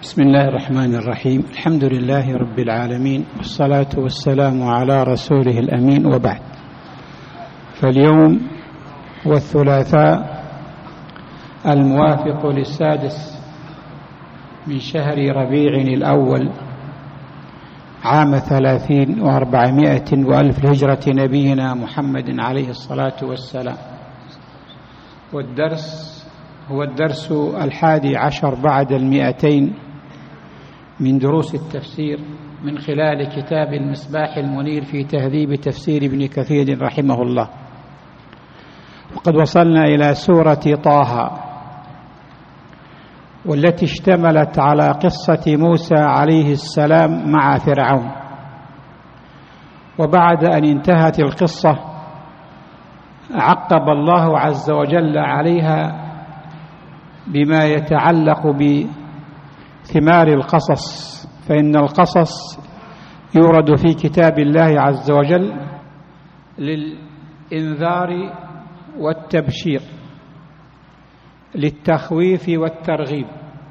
بسم الله الرحمن الرحيم. الحمد لله رب العالمين، والصلاة والسلام على رسوله الأمين، وبعد. فاليوم والثلاثاء الموافق للسادس من شهر ربيع الأول عام 30 و400 وألف هجرة نبينا محمد عليه الصلاة والسلام، والدرس هو الدرس 11 بعد 200 من دروس التفسير من خلال كتاب المصباح المنير في تهذيب تفسير ابن كثير رحمه الله. وقد وصلنا إلى سورة طه، والتي اشتملت على قصة موسى عليه السلام مع فرعون. وبعد أن انتهت القصة عقب الله عز وجل عليها بما يتعلق بثمار القصص، فإن القصص يورد في كتاب الله عز وجل للإنذار والتبشير، للتخويف والترغيب.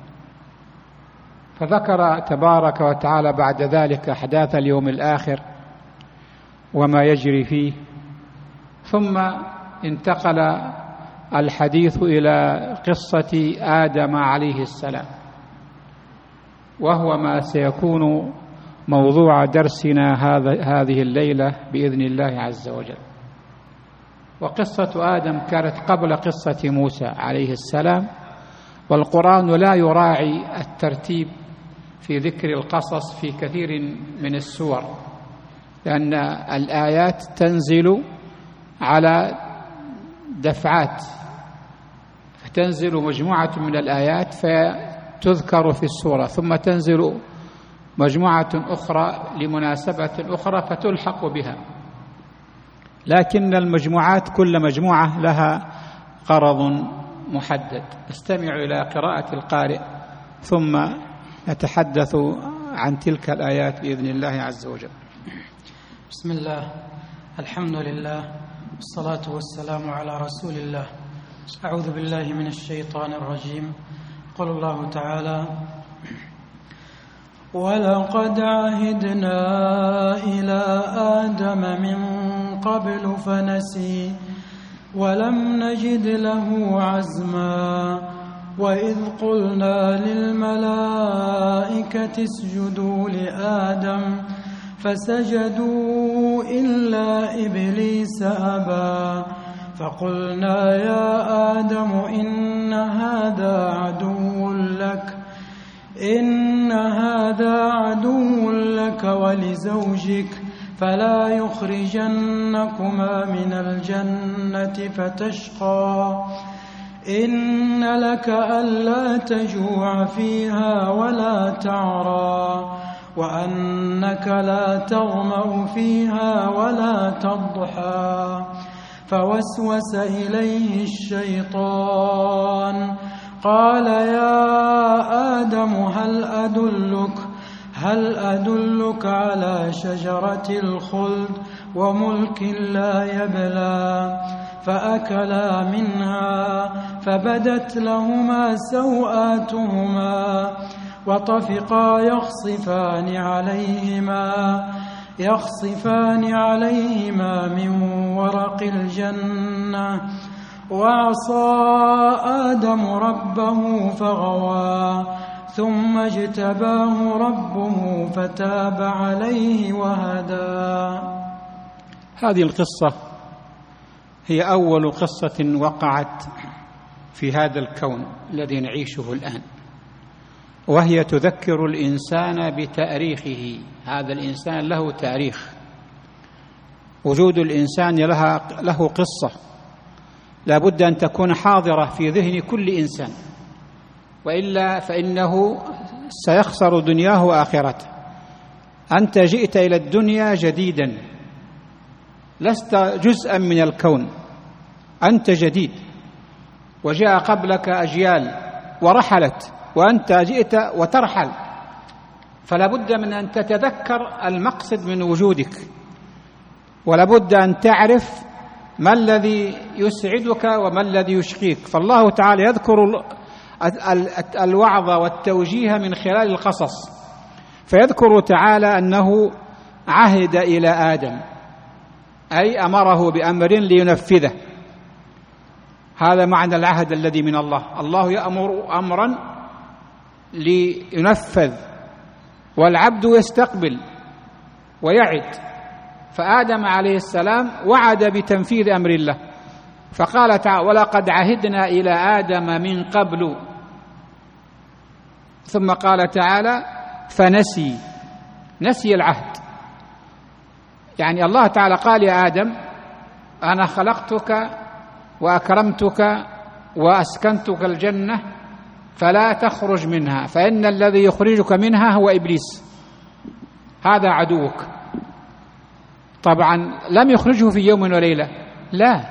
فذكر تبارك وتعالى بعد ذلك أحداث اليوم الآخر وما يجري فيه، ثم انتقل الحديث إلى قصة آدم عليه السلام، وهو ما سيكون موضوع درسنا هذه الليلة بإذن الله عز وجل. وقصة آدم كانت قبل قصة موسى عليه السلام، والقرآن لا يراعي الترتيب في ذكر القصص في كثير من السور، لأن الآيات تنزل على دفعات، فتنزل مجموعة من الآيات فتذكر في السورة، ثم تنزل مجموعة أخرى لمناسبة أخرى فتلحق بها. لكن المجموعات كل مجموعة لها غرض محدد. استمع إلى قراءة القارئ ثم نتحدث عن تلك الآيات بإذن الله عز وجل. بسم الله، الحمد لله، والصلاة والسلام على رسول الله. أعوذ بالله من الشيطان الرجيم. قال الله تعالى: ولقد عهدنا إلى آدم من قبل فنسي ولم نجد له عزما وإذ قلنا للملائكة اسجدوا لآدم فسجدوا إلا إبليس أبى فقلنا يا آدم إن هذا عدو لك ولزوجك فلا يخرجنكما من الجنة فتشقى إن لك ألا تجوع فيها ولا تعرى وأنك لا تظمأ فيها ولا تضحى فوسوس إليه الشيطان قال يا آدم هل أدلك على شجرة الخلد وملك لا يبلى فأكلا منها فبدت لهما سوآتهما وطفقا يخصفان عليهما من ورق الجنة وعصى آدم ربه فغوى ثم اجتباه ربه فتاب عليه وهدى. هذه القصة هي أول قصة وقعت في هذا الكون الذي نعيشه الآن، وهي تذكر الإنسان بتاريخه. هذا الإنسان له تاريخ، وجود الإنسان له قصة لا بد أن تكون حاضرة في ذهن كل إنسان، وإلا فإنه سيخسر دنياه وآخرته. أنت جئت إلى الدنيا جديدا، لست جزءا من الكون، أنت جديد، وجاء قبلك أجيال ورحلت، وأنت جئت وترحل، فلا بد من أن تتذكر المقصد من وجودك، ولا بد أن تعرف ما الذي يسعدك وما الذي يشقيك. فالله تعالى يذكر الوعظ والتوجيه من خلال القصص. فيذكر تعالى أنه عهد إلى آدم، أي أمره بأمر لينفذه. هذا معنى العهد الذي من الله. الله يأمر أمرا لينفذ، والعبد يستقبل ويعد. فآدم عليه السلام وعد بتنفيذ أمر الله، فقال تعالى: ولقد عهدنا إلى آدم من قبل. ثم قال تعالى: نسي العهد. يعني الله تعالى قال يا آدم: أنا خلقتك وأكرمتك وأسكنتك الجنة فلا تخرج منها، فإن الذي يخرجك منها هو إبليس، هذا عدوك. طبعا لم يخرجه في يوم وليلة، لا،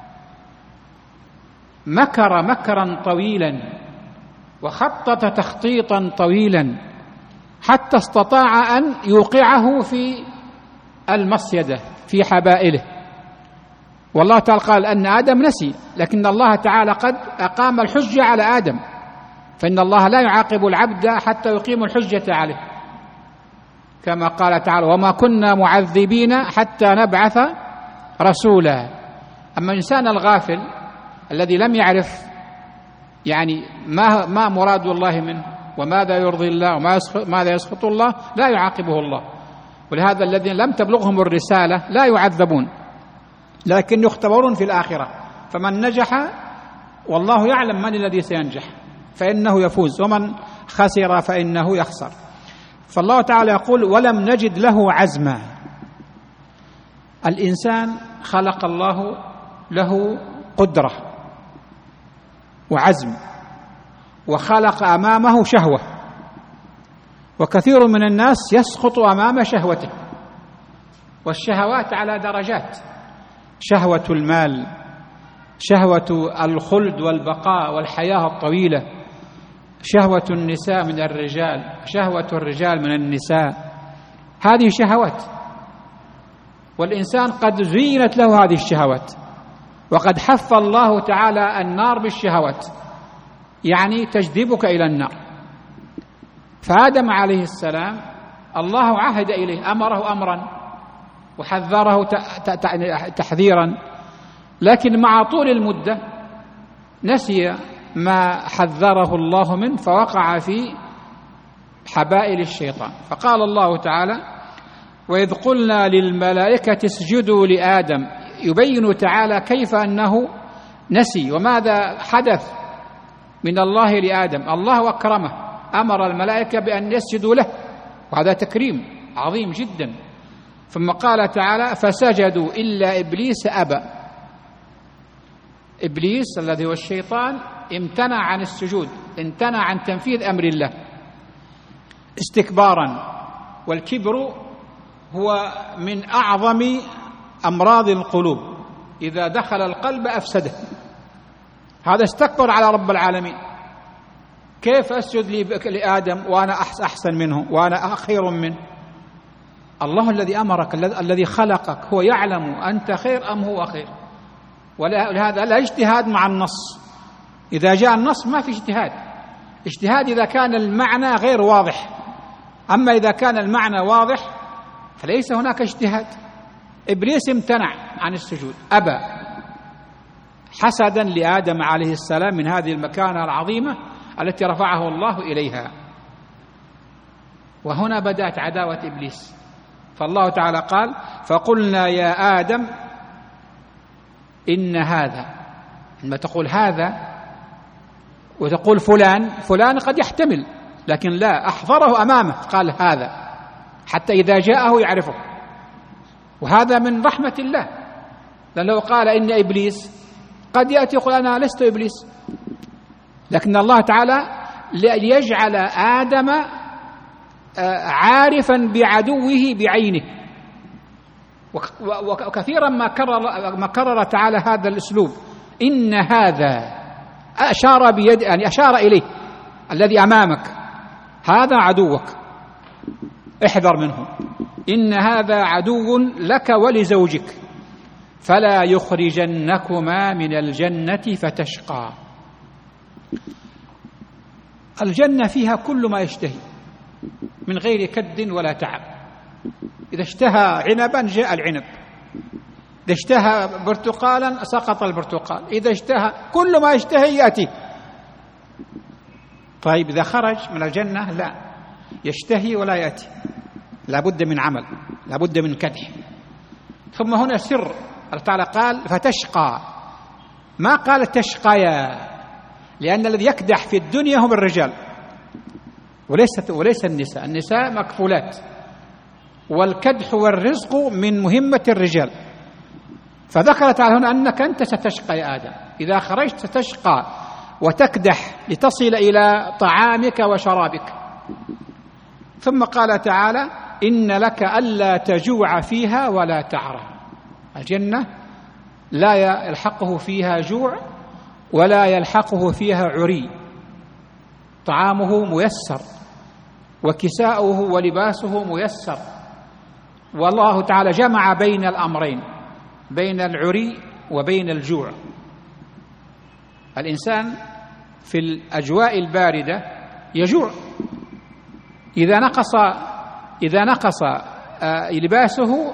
مكر مكرا طويلا وخطط تخطيطا طويلا حتى استطاع أن يوقعه في المصيدة في حبائله. والله تعالى قال أن آدم نسي، لكن الله تعالى قد أقام الحجة على آدم، فإن الله لا يعاقب العبد حتى يقيم الحجة عليه، كما قال تعالى: وما كنا معذبين حتى نبعث رسولا. أما الإنسان الغافل الذي لم يعرف يعني ما مراد الله منه وماذا يرضي الله وماذا يسخط الله، لا يعاقبه الله. ولهذا الذين لم تبلغهم الرسالة لا يعذبون، لكن يختبرون في الآخرة. فمن نجح والله يعلم من الذي سينجح فإنه يفوز، ومن خسر فإنه يخسر. فالله تعالى يقول: ولم نجد له عزما. الإنسان خلق الله له قدرة وعزم، وخلق أمامه شهوة، وكثير من الناس يسقط أمام شهوته. والشهوات على درجات: شهوة المال، شهوة الخلد والبقاء والحياة الطويلة، شهوة النساء من الرجال، شهوة الرجال من النساء. هذه شهوات، والإنسان قد زينت له هذه الشهوات، وقد حف الله تعالى النار بالشهوات، يعني تجذبك إلى النار. فآدم عليه السلام الله عهد إليه، أمره أمرا وحذره تحذيرا، لكن مع طول المدة نسي ما حذره الله منه فوقع في حبائل الشيطان. فقال الله تعالى: وإذ قلنا للملائكة اسجدوا لآدم. يبين تعالى كيف أنه نسي وماذا حدث من الله لآدم. الله أكرمه، أمر الملائكة بأن يسجدوا له، وهذا تكريم عظيم جدا. ثم قال تعالى: فسجدوا إلا إبليس أبى. إبليس الذي هو الشيطان امتنع عن السجود، امتنع عن تنفيذ أمر الله استكبارا. والكبر هو من أعظم أمراض القلوب، إذا دخل القلب أفسده. هذا استكبر على رب العالمين: كيف أسجد لآدم وأنا أحسن منه وأنا خير منه؟ الله الذي أمرك، الذي خلقك، هو يعلم أنت خير أم هو خير. ولهذا لا اجتهاد مع النص. إذا جاء النص ما في اجتهاد. اجتهاد إذا كان المعنى غير واضح، أما إذا كان المعنى واضح فليس هناك اجتهاد. إبليس امتنع عن السجود، أبى، حسدا لآدم عليه السلام من هذه المكانة العظيمة التي رفعه الله إليها. وهنا بدأت عداوة إبليس. فالله تعالى قال: فقلنا يا آدم إن هذا. لما تقول هذا وتقول فلان قد يحتمل، لكن لا، أحضره أمامه، قال هذا حتى إذا جاءه يعرفه. وهذا من رحمة الله، لأنه قال إن إبليس قد يأتي يقول أنا لست إبليس، لكن الله تعالى ليجعل آدم عارفا بعدوه بعينه. وكثيرا ما كرر تعالى هذا الأسلوب: إن هذا، أشار بيد، يعني أشار إليه الذي أمامك، هذا عدوك، احذر منه، إن هذا عدو لك ولزوجك فلا يخرجنكما من الجنة فتشقى. الجنة فيها كل ما يشتهي من غير كد ولا تعب. إذا اشتهى عنبا جاء العنب، إذا اشتهى برتقالا سقط البرتقال، إذا اشتهى كل ما يشتهي يأتي. طيب إذا خرج من الجنة لا يشتهي ولا يأتي، لا بد من عمل، لا بد من كدح. ثم هنا سر الله تعالى قال فتشقى، ما قال تشقيا، لأن الذي يكدح في الدنيا هم الرجال وليس النساء. النساء مكفولات، والكدح والرزق من مهمة الرجال. فذكر تعالى هنا أنك أنت ستشقى يا آدم، إذا خرجت ستشقى وتكدح لتصل إلى طعامك وشرابك. ثم قال تعالى إن لك ألا تجوع فيها ولا تعرى. الجنة لا يلحقه فيها جوع ولا يلحقه فيها عري، طعامه ميسر وكساؤه ولباسه ميسر. والله تعالى جمع بين الأمرين، بين العري وبين الجوع. الإنسان في الأجواء الباردة يجوع، إذا نقص لباسه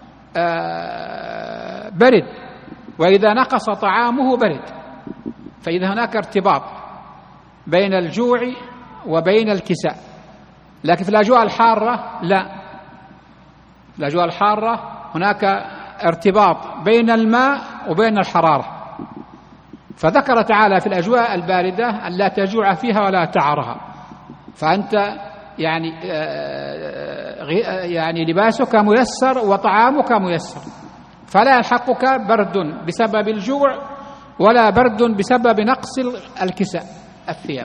برد، وإذا نقص طعامه برد. فإذا هناك ارتباط بين الجوع وبين الكساء. لكن في الأجواء الحارة لا، في الأجواء الحارة هناك ارتباط بين الماء وبين الحرارة. فذكر تعالى في الأجواء الباردة أن لا تجوع فيها ولا تعرها. فأنت يعني لباسك ميسر وطعامك ميسر، فلا يلحقك برد بسبب الجوع ولا برد بسبب نقص الكساء الثياب.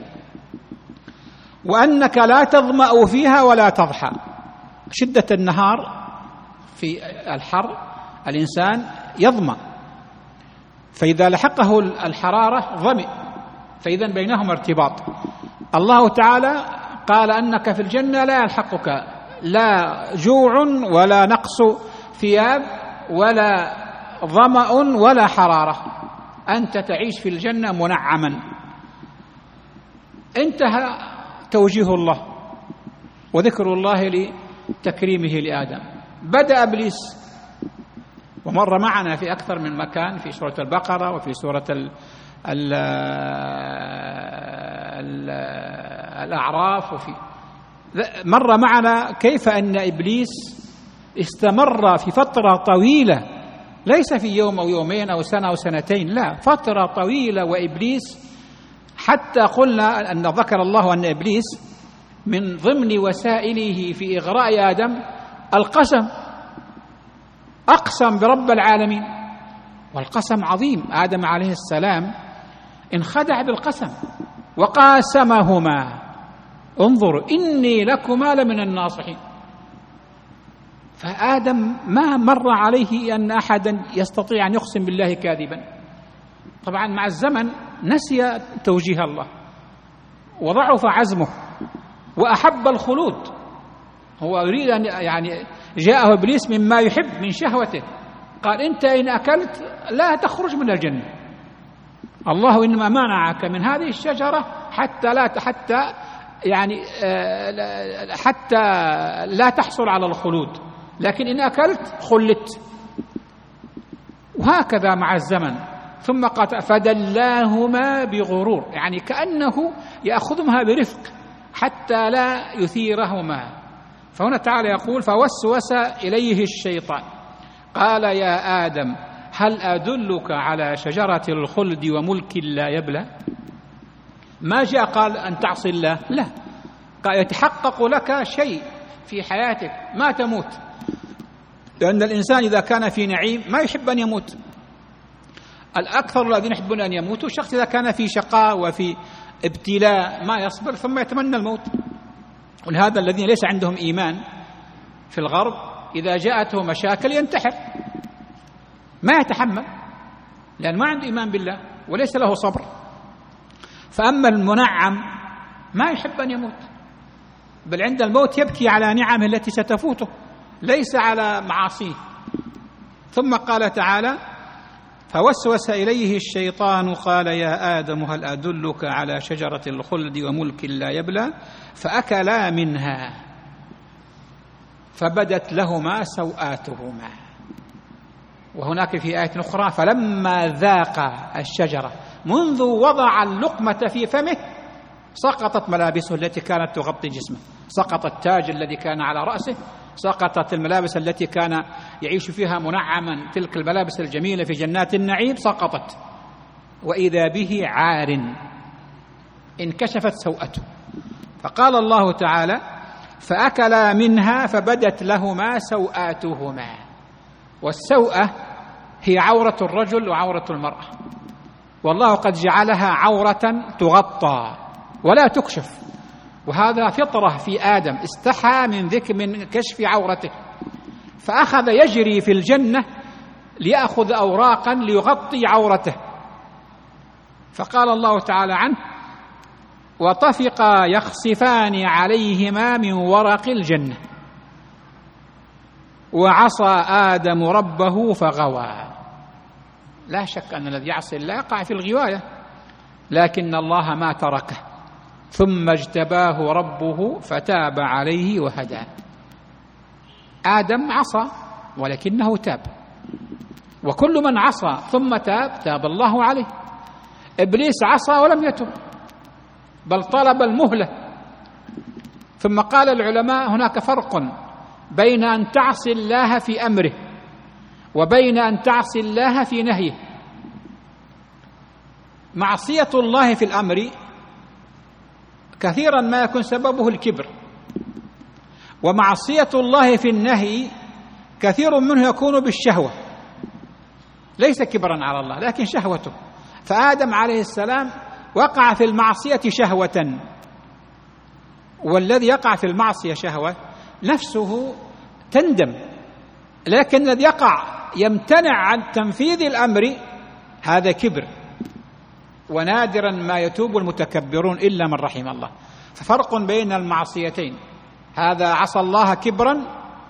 وأنك لا تظمأ فيها ولا تضحى. شدة النهار في الحر الإنسان يظمأ، فإذا لحقه الحرارة ظمئ، فإذا بينهما ارتباط. الله تعالى قال أنك في الجنة لا يلحقك لا جوع ولا نقص ثياب ولا ظمأ ولا حرارة، أنت تعيش في الجنة منعما. انتهى توجيه الله وذكر الله لتكريمه لآدم. بدأ إبليس، ومر معنا في أكثر من مكان في سورة البقرة وفي سورة الأعراف، مر معنا كيف أن إبليس استمر في فترة طويلة، ليس في يوم أو يومين أو سنة أو سنتين، لا، فترة طويلة. وإبليس حتى قلنا أن ذكر الله أن إبليس من ضمن وسائله في إغراء آدم القسم، أقسم برب العالمين، والقسم عظيم. آدم عليه السلام انخدع بالقسم وقاسمهما انظروا إني لكما لمن الناصحين. فآدم ما مر عليه أن أحدا يستطيع أن يقسم بالله كاذبا. طبعا مع الزمن نسي توجيه الله وضعف عزمه وأحب الخلود. هو يريد أن جاءه إبليس مما يحب من شهوته، قال أنت إن أكلت لا تخرج من الجنة، الله إنما منعك من هذه الشجرة حتى لا تحصل على الخلود، لكن إن أكلت خلدت. وهكذا مع الزمن. ثم قال فدلاهما بغرور، يعني كأنه يأخذهما برفق حتى لا يثيرهما. فهنا تعالى يقول فوسوس إليه الشيطان قال يا آدم هل أدلك على شجرة الخلد وملك لا يبلى. ما جاء قال أن تعصي الله، لا، قال يتحقق لك شيء في حياتك ما تموت، لأن الإنسان إذا كان في نعيم ما يحب أن يموت. الأكثر الذين يحبون أن يموتوا الشخص إذا كان في شقاء وفي ابتلاء ما يصبر ثم يتمنى الموت. ولهذا الذين ليس عندهم إيمان في الغرب إذا جاءته مشاكل ينتحر، ما يتحمل، لأن ما عنده إيمان بالله وليس له صبر. فأما المنعم ما يحب أن يموت، بل عند الموت يبكي على نعمه التي ستفوته ليس على معاصيه. ثم قال تعالى فوسوس إليه الشيطان قال يا آدم هل أدلك على شجرة الخلد وملك لا يبلى فأكلا منها فبدت لهما سوآتهما. وهناك في آية أخرى فلما ذاقا الشجرة منذ وضع اللقمة في فمه سقطت ملابسه التي كانت تغطي جسمه، سقط التاج الذي كان على رأسه، سقطت الملابس التي كان يعيش فيها منعما، تلك الملابس الجميلة في جنات النعيم سقطت، وإذا به عار انكشفت سوءته. فقال الله تعالى فأكلا منها فبدت لهما سوآتهما. والسوءة هي عورة الرجل وعورة المرأة، والله قد جعلها عورة تغطى ولا تكشف، وهذا فطرة في آدم، استحى من كشف عورته فأخذ يجري في الجنة ليأخذ أوراقا ليغطي عورته. فقال الله تعالى عنه وطفقا يخصفان عليهما من ورق الجنة وعصى آدم ربه فغوى. لا شك أن الذي يعصي الله يقع في الغواية، لكن الله ما تركه، ثم اجتباه ربه فتاب عليه وهدى. آدم عصى ولكنه تاب، وكل من عصى ثم تاب الله عليه. إبليس عصى ولم يتب بل طلب المهلة. ثم قال العلماء هناك فرق بين أن تعصي الله في أمره وبين أن تعصي الله في نهيه. معصية الله في الأمر كثيرا ما يكون سببه الكبر، ومعصية الله في النهي كثير منه يكون بالشهوة، ليس كبرا على الله لكن شهوته. فآدم عليه السلام وقع في المعصية شهوة، والذي يقع في المعصية شهوة نفسه تندم، لكن الذي يمتنع عن تنفيذ الأمر هذا كبر، ونادرا ما يتوب المتكبرون إلا من رحم الله. ففرق بين المعصيتين، هذا عصى الله كبرا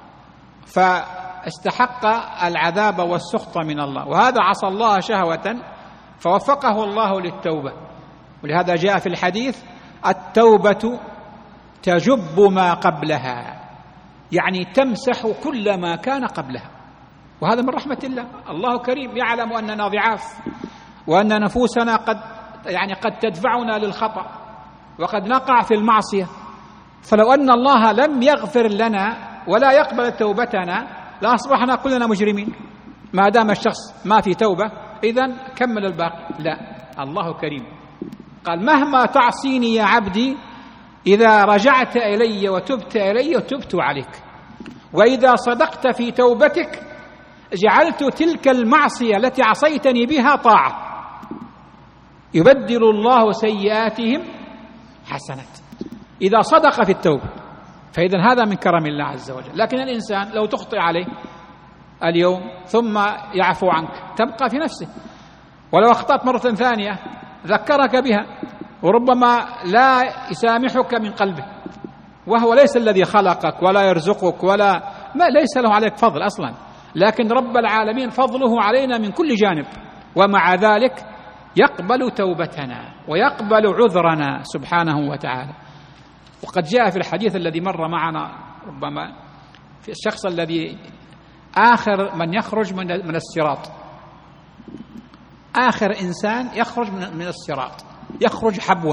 فاستحق العذاب والسخط من الله، وهذا عصى الله شهوة فوفقه الله للتوبة. ولهذا جاء في الحديث التوبة تجب ما قبلها، يعني تمسح كل ما كان قبلها، وهذا من رحمة الله. الله كريم يعلم أننا ضعاف وأن نفوسنا قد تدفعنا للخطأ وقد نقع في المعصية، فلو أن الله لم يغفر لنا ولا يقبل توبتنا لأصبحنا كلنا مجرمين. ما دام الشخص ما في توبة إذن كمل الباقي. لا، الله كريم قال مهما تعصيني يا عبدي إذا رجعت إلي وتبت إلي تبت عليك، وإذا صدقت في توبتك جعلت تلك المعصية التي عصيتني بها طاعة، يبدل الله سيئاتهم حسنات إذا صدق في التوبة. فإذا هذا من كرم الله عز وجل. لكن الإنسان لو تخطئ عليه اليوم ثم يعفو عنك تبقى في نفسه، ولو أخطأت مرة ثانية ذكرك بها وربما لا يسامحك من قلبه، وهو ليس الذي خلقك ولا يرزقك ليس له عليك فضل أصلا، لكن رب العالمين فضله علينا من كل جانب، ومع ذلك يقبل توبتنا ويقبل عذرنا سبحانه وتعالى. وقد جاء في الحديث الذي مر معنا ربما في الشخص الذي آخر من يخرج من الصراط، آخر إنسان يخرج من الصراط، يخرج حبوا،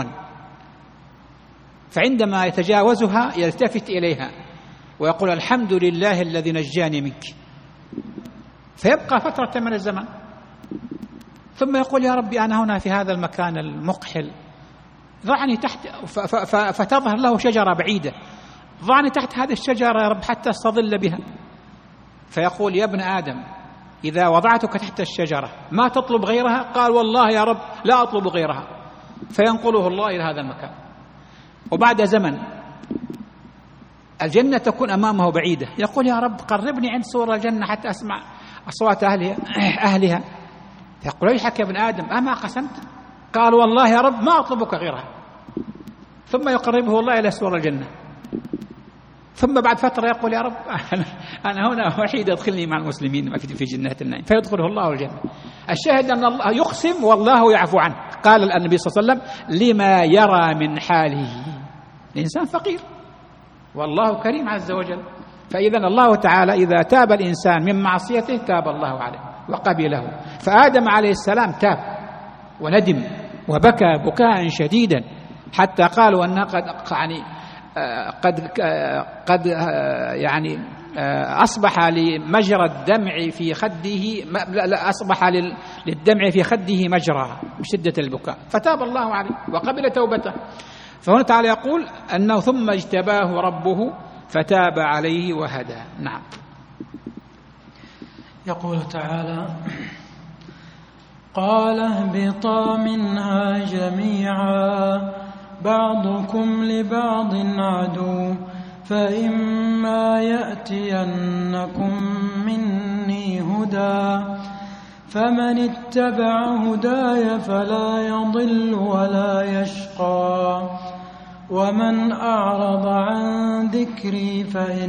فعندما يتجاوزها يلتفت إليها ويقول الحمد لله الذي نجاني منك، فيبقى فترة من الزمن ثم يقول يا ربي أنا هنا في هذا المكان المقحل ضعني تحت، فتظهر له شجرة بعيدة، ضعني تحت هذه الشجرة يا رب حتى استظل بها. فيقول يا ابن آدم إذا وضعتك تحت الشجرة ما تطلب غيرها؟ قال والله يا رب لا أطلب غيرها. فينقله الله إلى هذا المكان، وبعد زمن الجنة تكون أمامه بعيدة، يقول يا رب قربني عند سور الجنة حتى أسمع أصوات أهلها. يقول ويحك يا ابن آدم أما قسمت؟ قال والله يا رب ما أطلبك غيرها. ثم يقربه الله إلى سور الجنة ثم بعد فترة يقول يا رب أنا هنا وحيد، أدخلني مع المسلمين في جنات النعيم، فيدخله الله الجنة. الشاهد أن الله يقسم والله يعفو عنه. قال النبي صلى الله عليه وسلم لما يرى من حاله، الإنسان فقير والله كريم عز وجل، فإذا الله تعالى إذا تاب الإنسان من معصيته تاب الله عليه وقبله. فآدم عليه السلام تاب وندم وبكى بكاء شديدا، حتى قالوا أنه قد أصبح لمجرى الدمع في خده، أصبح للدمع في خده مجرى بشدة البكاء، فتاب الله عليه وقبل توبته. فهنا تعالى يقول أنه ثم اجتباه ربه فتاب عليه وهدى. نعم. يقول تعالى قال اهبطا منها جميعا بعضكم لبعض عدو فإما يأتينكم مني هدى فمن اتبع هداي فلا يضل ولا يشقى ومن أعرض عن ذكري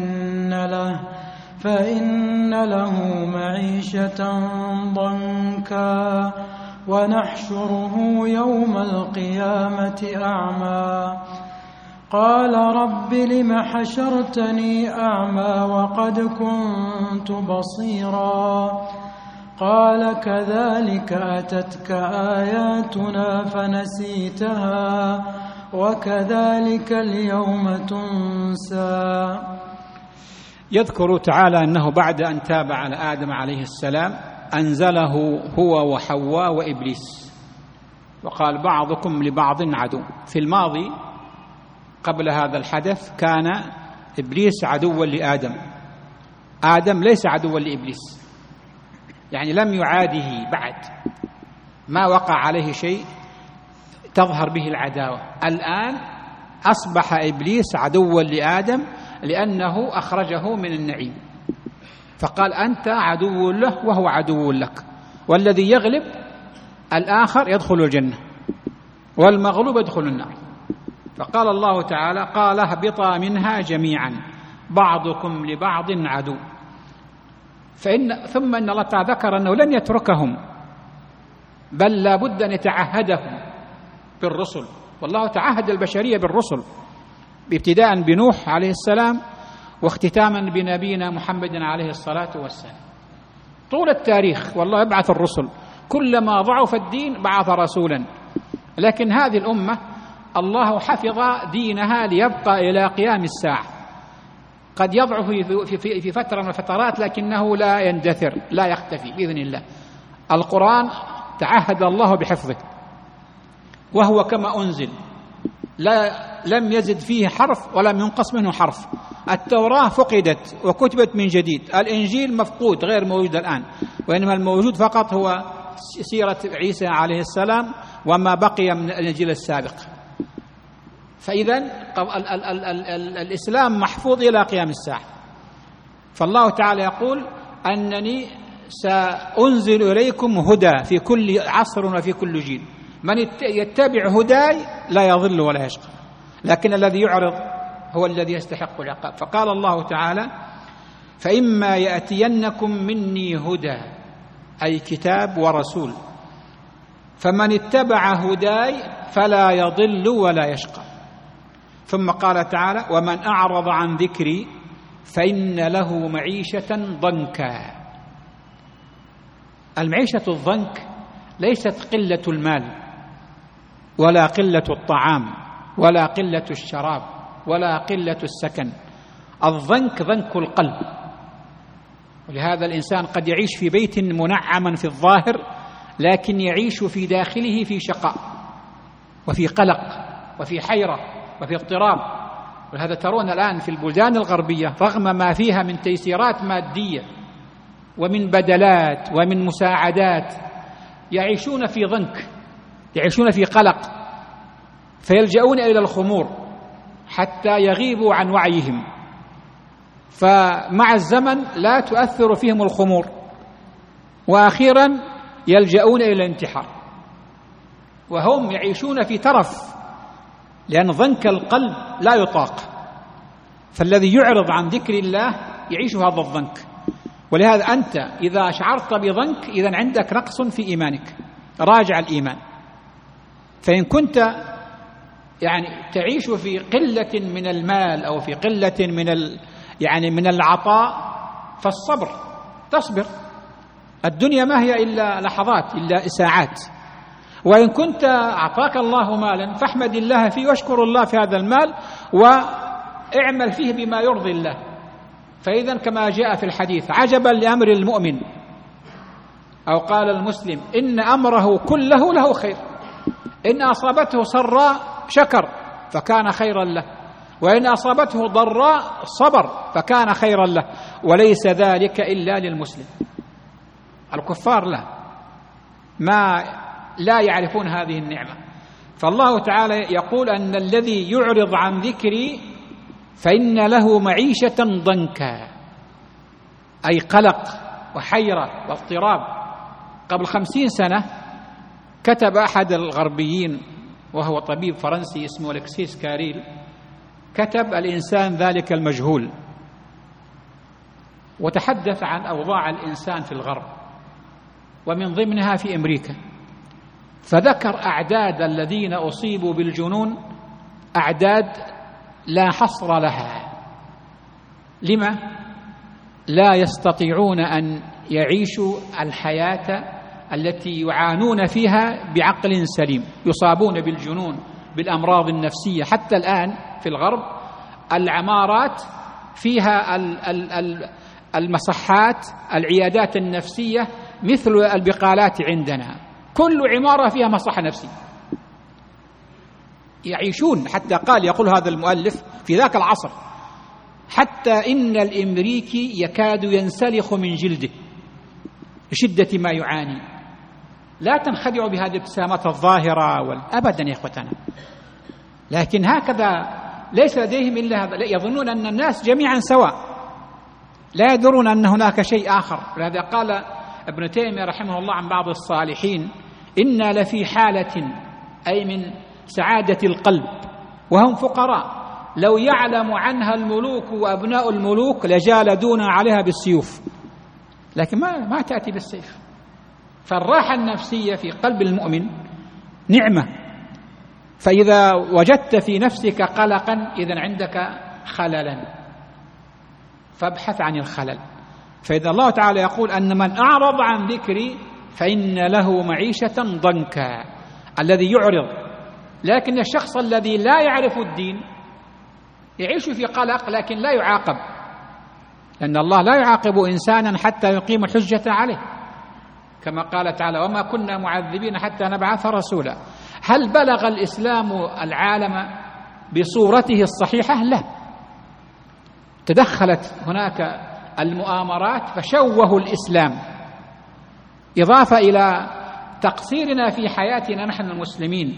فإن له معيشة ضنكا ونحشره يوم القيامة أعمى قال رب لم حشرتني أعمى وقد كنت بصيرا قال كذلك أتتك آياتنا فنسيتها وكذلك اليوم تنسى. يذكر تعالى أنه بعد أن تاب على آدم عليه السلام أنزله هو وحواء وإبليس، وقال بعضكم لبعض عدو. في الماضي قبل هذا الحدث كان إبليس عدوا لآدم، آدم ليس عدوا لإبليس، يعني لم يعاده بعد، ما وقع عليه شيء تظهر به العداوة. الآن أصبح إبليس عدوا لآدم لأنه أخرجه من النعيم، فقال أنت عدو له وهو عدو لك، والذي يغلب الآخر يدخل الجنة والمغلوب يدخل النار. فقال الله تعالى قال اهبطا منها جميعا بعضكم لبعض عدو. ثم إن الله تعالى ذكر أنه لن يتركهم، بل لا بد أن يتعهدهم بالرسل، والله تعهد البشرية بالرسل، ابتداء بنوح عليه السلام واختتاما بنبينا محمد عليه الصلاة والسلام. طول التاريخ والله يبعث الرسل، كلما ضعف الدين بعث رسولا، لكن هذه الأمة الله حفظ دينها ليبقى إلى قيام الساعة. قد يضعف في فترة من الفترات لكنه لا يندثر، لا يختفي بإذن الله. القرآن تعهد الله بحفظه وهو كما أنزل، لم يزد فيه حرف ولم ينقص منه حرف. التوراة فقدت وكتبت من جديد، الإنجيل مفقود غير موجود الآن، وإنما الموجود فقط هو سيرة عيسى عليه السلام وما بقي من الإنجيل السابق. فإذا الإسلام محفوظ إلى قيام الساعة. فالله تعالى يقول أنني سأنزل إليكم هدى في كل عصر وفي كل جيل، من يتبع هداي لا يضل ولا يشقى، لكن الذي يعرض هو الذي يستحق العقاب. فقال الله تعالى فإما يأتينكم مني هدى، أي كتاب ورسول، فمن اتبع هداي فلا يضل ولا يشقى. ثم قال تعالى ومن أعرض عن ذكري فإن له معيشة ضنكا. المعيشة الضنك ليست قلة المال ولا قلة الطعام ولا قلة الشراب ولا قلة السكن، الضنك ضنك القلب. ولهذا الإنسان قد يعيش في بيت منعما في الظاهر لكن يعيش في داخله في شقاء وفي قلق وفي حيرة وفي اضطراب. ولهذا ترون الآن في البلدان الغربية رغم ما فيها من تيسيرات مادية ومن بدلات ومن مساعدات يعيشون في ضنك، يعيشون في قلق، فيلجؤون إلى الخمور حتى يغيبوا عن وعيهم، فمع الزمن لا تؤثر فيهم الخمور، وأخيرا يلجؤون إلى الانتحار، وهم يعيشون في ترف، لأن ضنك القلب لا يطاق. فالذي يعرض عن ذكر الله يعيش هذا الضنك. ولهذا أنت إذا شعرت بضنك إذن عندك نقص في إيمانك، راجع الإيمان. فإن كنت يعني تعيش في قلة من المال أو في قلة من العطاء فالصبر، تصبر، الدنيا ما هي إلا لحظات، إلا ساعات. وإن كنت أعطاك الله مالا فاحمد الله فيه واشكر الله في هذا المال واعمل فيه بما يرضي الله. فإذا كما جاء في الحديث عجبا لأمر المؤمن، أو قال المسلم إن أمره كله له خير، إن أصابته سراء شكر فكان خيرا له، وإن أصابته ضراء صبر فكان خيرا له، وليس ذلك إلا للمسلم. الكفار لا يعرفون هذه النعمة. فالله تعالى يقول أن الذي يعرض عن ذكري فإن له معيشة ضنكا، أي قلق وحيرة واضطراب. قبل 50 سنة كتب أحد الغربيين وهو طبيب فرنسي اسمه ألكسيس كاريل، كتب الإنسان ذلك المجهول، وتحدث عن أوضاع الإنسان في الغرب ومن ضمنها في أمريكا، فذكر أعداد الذين أصيبوا بالجنون، أعداد لا حصر لها. لما؟ لا يستطيعون أن يعيشوا الحياة التي يعانون فيها بعقل سليم، يصابون بالجنون، بالأمراض النفسية. حتى الآن في الغرب العمارات فيها المصحات، العيادات النفسية مثل البقالات عندنا، كل عمارة فيها مصحة نفسي يعيشون. حتى يقول هذا المؤلف في ذاك العصر حتى إن الأمريكي يكاد ينسلخ من جلده بشدة ما يعاني. لا تنخدعوا بهذه الابتسامات الظاهرة أبدا يا إخوتنا، لكن هكذا ليس لديهم إلا هذا. يظنون أن الناس جميعا سواء، لا يدرون أن هناك شيء آخر. ولهذا قال ابن تيمية رحمه الله عن بعض الصالحين إنا لفي حالة، أي من سعادة القلب، وهم فقراء، لو يعلم عنها الملوك وأبناء الملوك لجالدونا عليها بالسيوف، لكن ما تأتي بالسيف. فالراحة النفسية في قلب المؤمن نعمة. فإذا وجدت في نفسك قلقا إذن عندك خللا، فابحث عن الخلل. فإذا الله تعالى يقول أن من أعرض عن ذكري فإن له معيشة ضنكا، الذي يعرض. لكن الشخص الذي لا يعرف الدين يعيش في قلق لكن لا يعاقب، لأن الله لا يعاقب إنسانا حتى يقيم الحجة عليه، كما قال تعالى وما كنا معذبين حتى نبعث رسولا. هل بلغ الإسلام العالم بصورته الصحيحة؟ لا، تدخلت هناك المؤامرات فشوهوا الإسلام، إضافة إلى تقصيرنا في حياتنا نحن المسلمين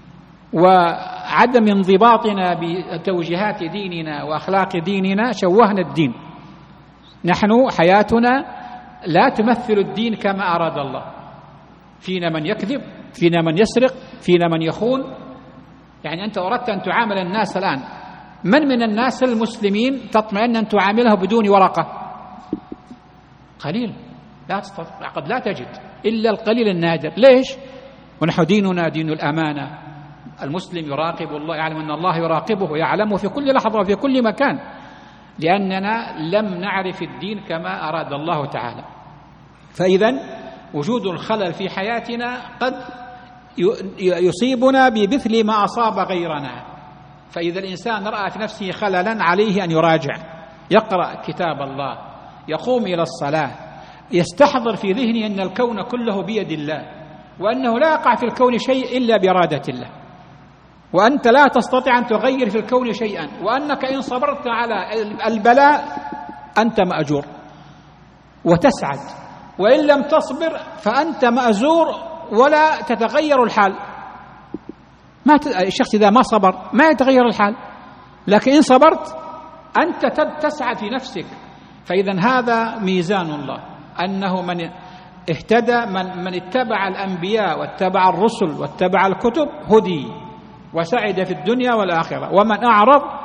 وعدم انضباطنا بتوجيهات ديننا وأخلاق ديننا، شوهنا الدين. نحن حياتنا لا تمثل الدين كما أراد الله. فينا من يكذب، فينا من يسرق، فينا من يخون. يعني أنت أردت أن تعامل الناس الآن، من الناس المسلمين تطمئن أن تعامله بدون ورقة؟ قليل، لا تستطيع، قد لا تجد إلا القليل النادر. ليش؟ ونحن ديننا دين الأمانة. المسلم يراقب الله، يعلم أن الله يراقبه ويعلمه في كل لحظة وفي كل مكان، لأننا لم نعرف الدين كما أراد الله تعالى. فإذا وجود الخلل في حياتنا قد يصيبنا بمثل ما أصاب غيرنا. فإذا الإنسان رأى في نفسه خللا عليه أن يراجع، يقرأ كتاب الله، يقوم إلى الصلاة، يستحضر في ذهنه أن الكون كله بيد الله، وأنه لا يقع في الكون شيء إلا بإرادة الله، وأنت لا تستطيع أن تغير في الكون شيئا، وأنك إن صبرت على البلاء أنت مأجور وتسعد، وإن لم تصبر فأنت مأزور ولا تتغير الحال. الشخص إذا ما صبر ما يتغير الحال، لكن إن صبرت أنت تسعد في نفسك. فإذا هذا ميزان الله، أنه من اهتدى، من اتبع الأنبياء واتبع الرسل واتبع الكتب هدي وسعد في الدنيا والآخرة، ومن أعرض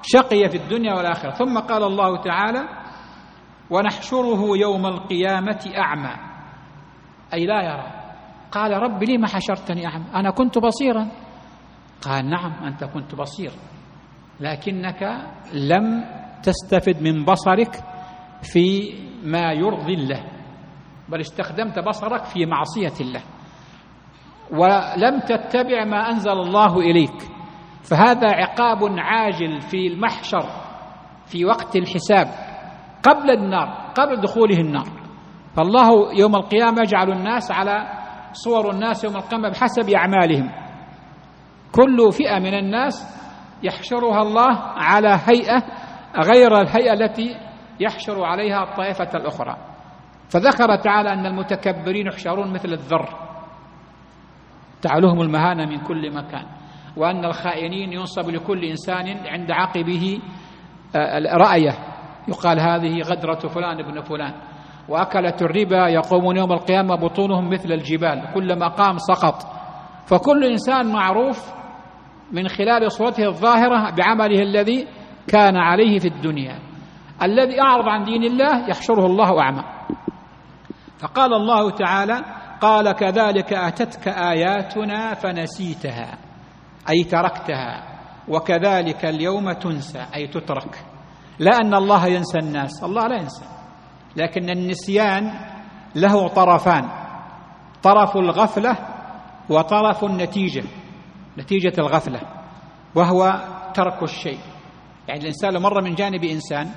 شقي في الدنيا والآخرة. ثم قال الله تعالى: ونحشره يوم القيامة أعمى، أي لا يرى. قال: رب لما حشرتني أعمى؟ أنا كنت بصيرا. قال: نعم أنت كنت بصير، لكنك لم تستفد من بصرك في ما يرضي الله، بل استخدمت بصرك في معصية الله، ولم تتبع ما أنزل الله إليك. فهذا عقاب عاجل في المحشر في وقت الحساب قبل النار، قبل دخوله النار. فالله يوم القيامة يجعل الناس على صور الناس يوم القيامة بحسب أعمالهم. كل فئة من الناس يحشرها الله على هيئة غير الهيئة التي يحشر عليها الطائفة الأخرى. فذكر تعالى أن المتكبرين يحشرون مثل الذر تعلوهم المهانة من كل مكان، وأن الخائنين ينصب لكل إنسان عند عقبه رأيه، يقال هذه غدرة فلان ابن فلان. وأكلة الربا يقومون يوم القيامة بطونهم مثل الجبال، كلما قام سقط. فكل إنسان معروف من خلال صورته الظاهرة بعمله الذي كان عليه في الدنيا. الذي أعرض عن دين الله يحشره الله أعمى. فقال الله تعالى: قال: كذلك أتتك آياتنا فنسيتها، أي تركتها، وكذلك اليوم تنسى، أي تترك. لا أن الله ينسى الناس، الله لا ينسى، لكن النسيان له طرفان: طرف الغفلة وطرف النتيجة، نتيجة الغفلة، وهو ترك الشيء. يعني الإنسان لو مر من جانب إنسان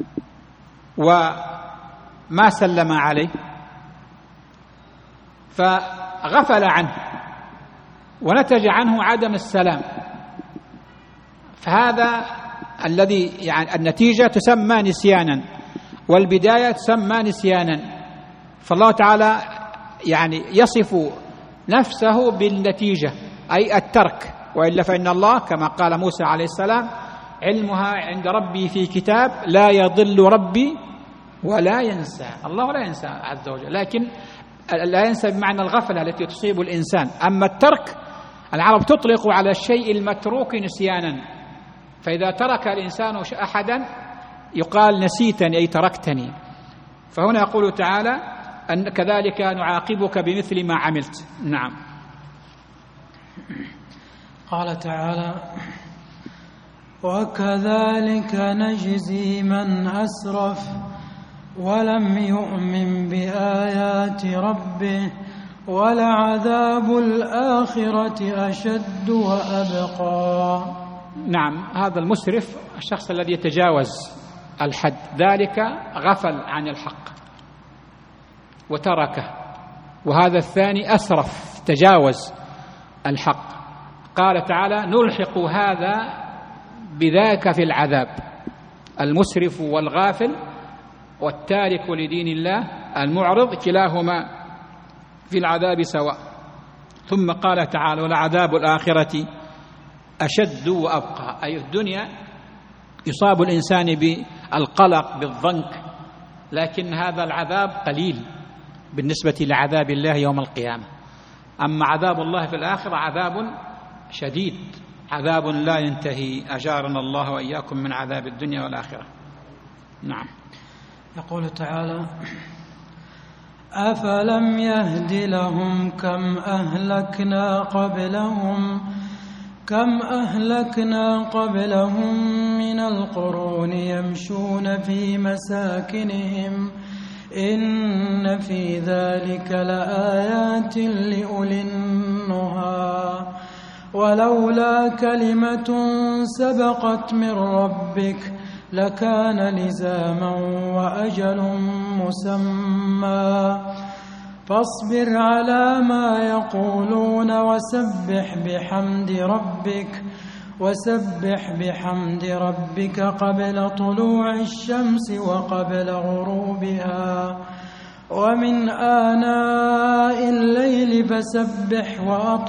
وما سلم عليه فغفل عنه ونتج عنه عدم السلام، فهذا الذي يعني النتيجة تسمى نسيانا، والبداية تسمى نسيانا. فالله تعالى يعني يصف نفسه بالنتيجة، أي الترك. وإلا فإن الله كما قال موسى عليه السلام: علمها عند ربي في كتاب لا يضل ربي ولا ينسى. الله لا ينسى عز وجل، لكن لا ينسى بمعنى الغفلة التي تصيب الإنسان. أما الترك، العرب تطلق على الشيء المتروك نسيانا، فإذا ترك الإنسان أحدا يقال نسيتني، أي تركتني. فهنا يقول تعالى: أن كذلك نعاقبك بمثل ما عملت. نعم. قال تعالى: وكذلك نجزي من أسرف ولم يؤمن بآيات ربه ولعذاب الآخرة أشد وأبقى. نعم، هذا المسرف الشخص الذي يتجاوز الحد، ذلك غفل عن الحق وتركه، وهذا الثاني أسرف تجاوز الحق. قال تعالى: نلحق هذا بذاك في العذاب. المسرف والغافل والتارك لدين الله المعرض كلاهما في العذاب سواء. ثم قال تعالى: ولعذاب الآخرة أشد وأبقى، أي الدنيا يصاب الإنسان بالقلق بالضنك، لكن هذا العذاب قليل بالنسبة لعذاب الله يوم القيامة. أما عذاب الله في الآخرة عذاب شديد، عذاب لا ينتهي، أجارنا الله وإياكم من عذاب الدنيا والآخرة. نعم. يقول تعالى: أفلم يهد لهم كم أهلكنا قبلهم من القرون يمشون في مساكنهم إن في ذلك لآيات لأولي النهى ولولا كلمة سبقت من ربك لكان لزاما وأجل مسمى فاصبر على ما يقولون وسبح بحمد ربك قبل طلوع الشمس وقبل غروبها ومن آناء الليل فسبح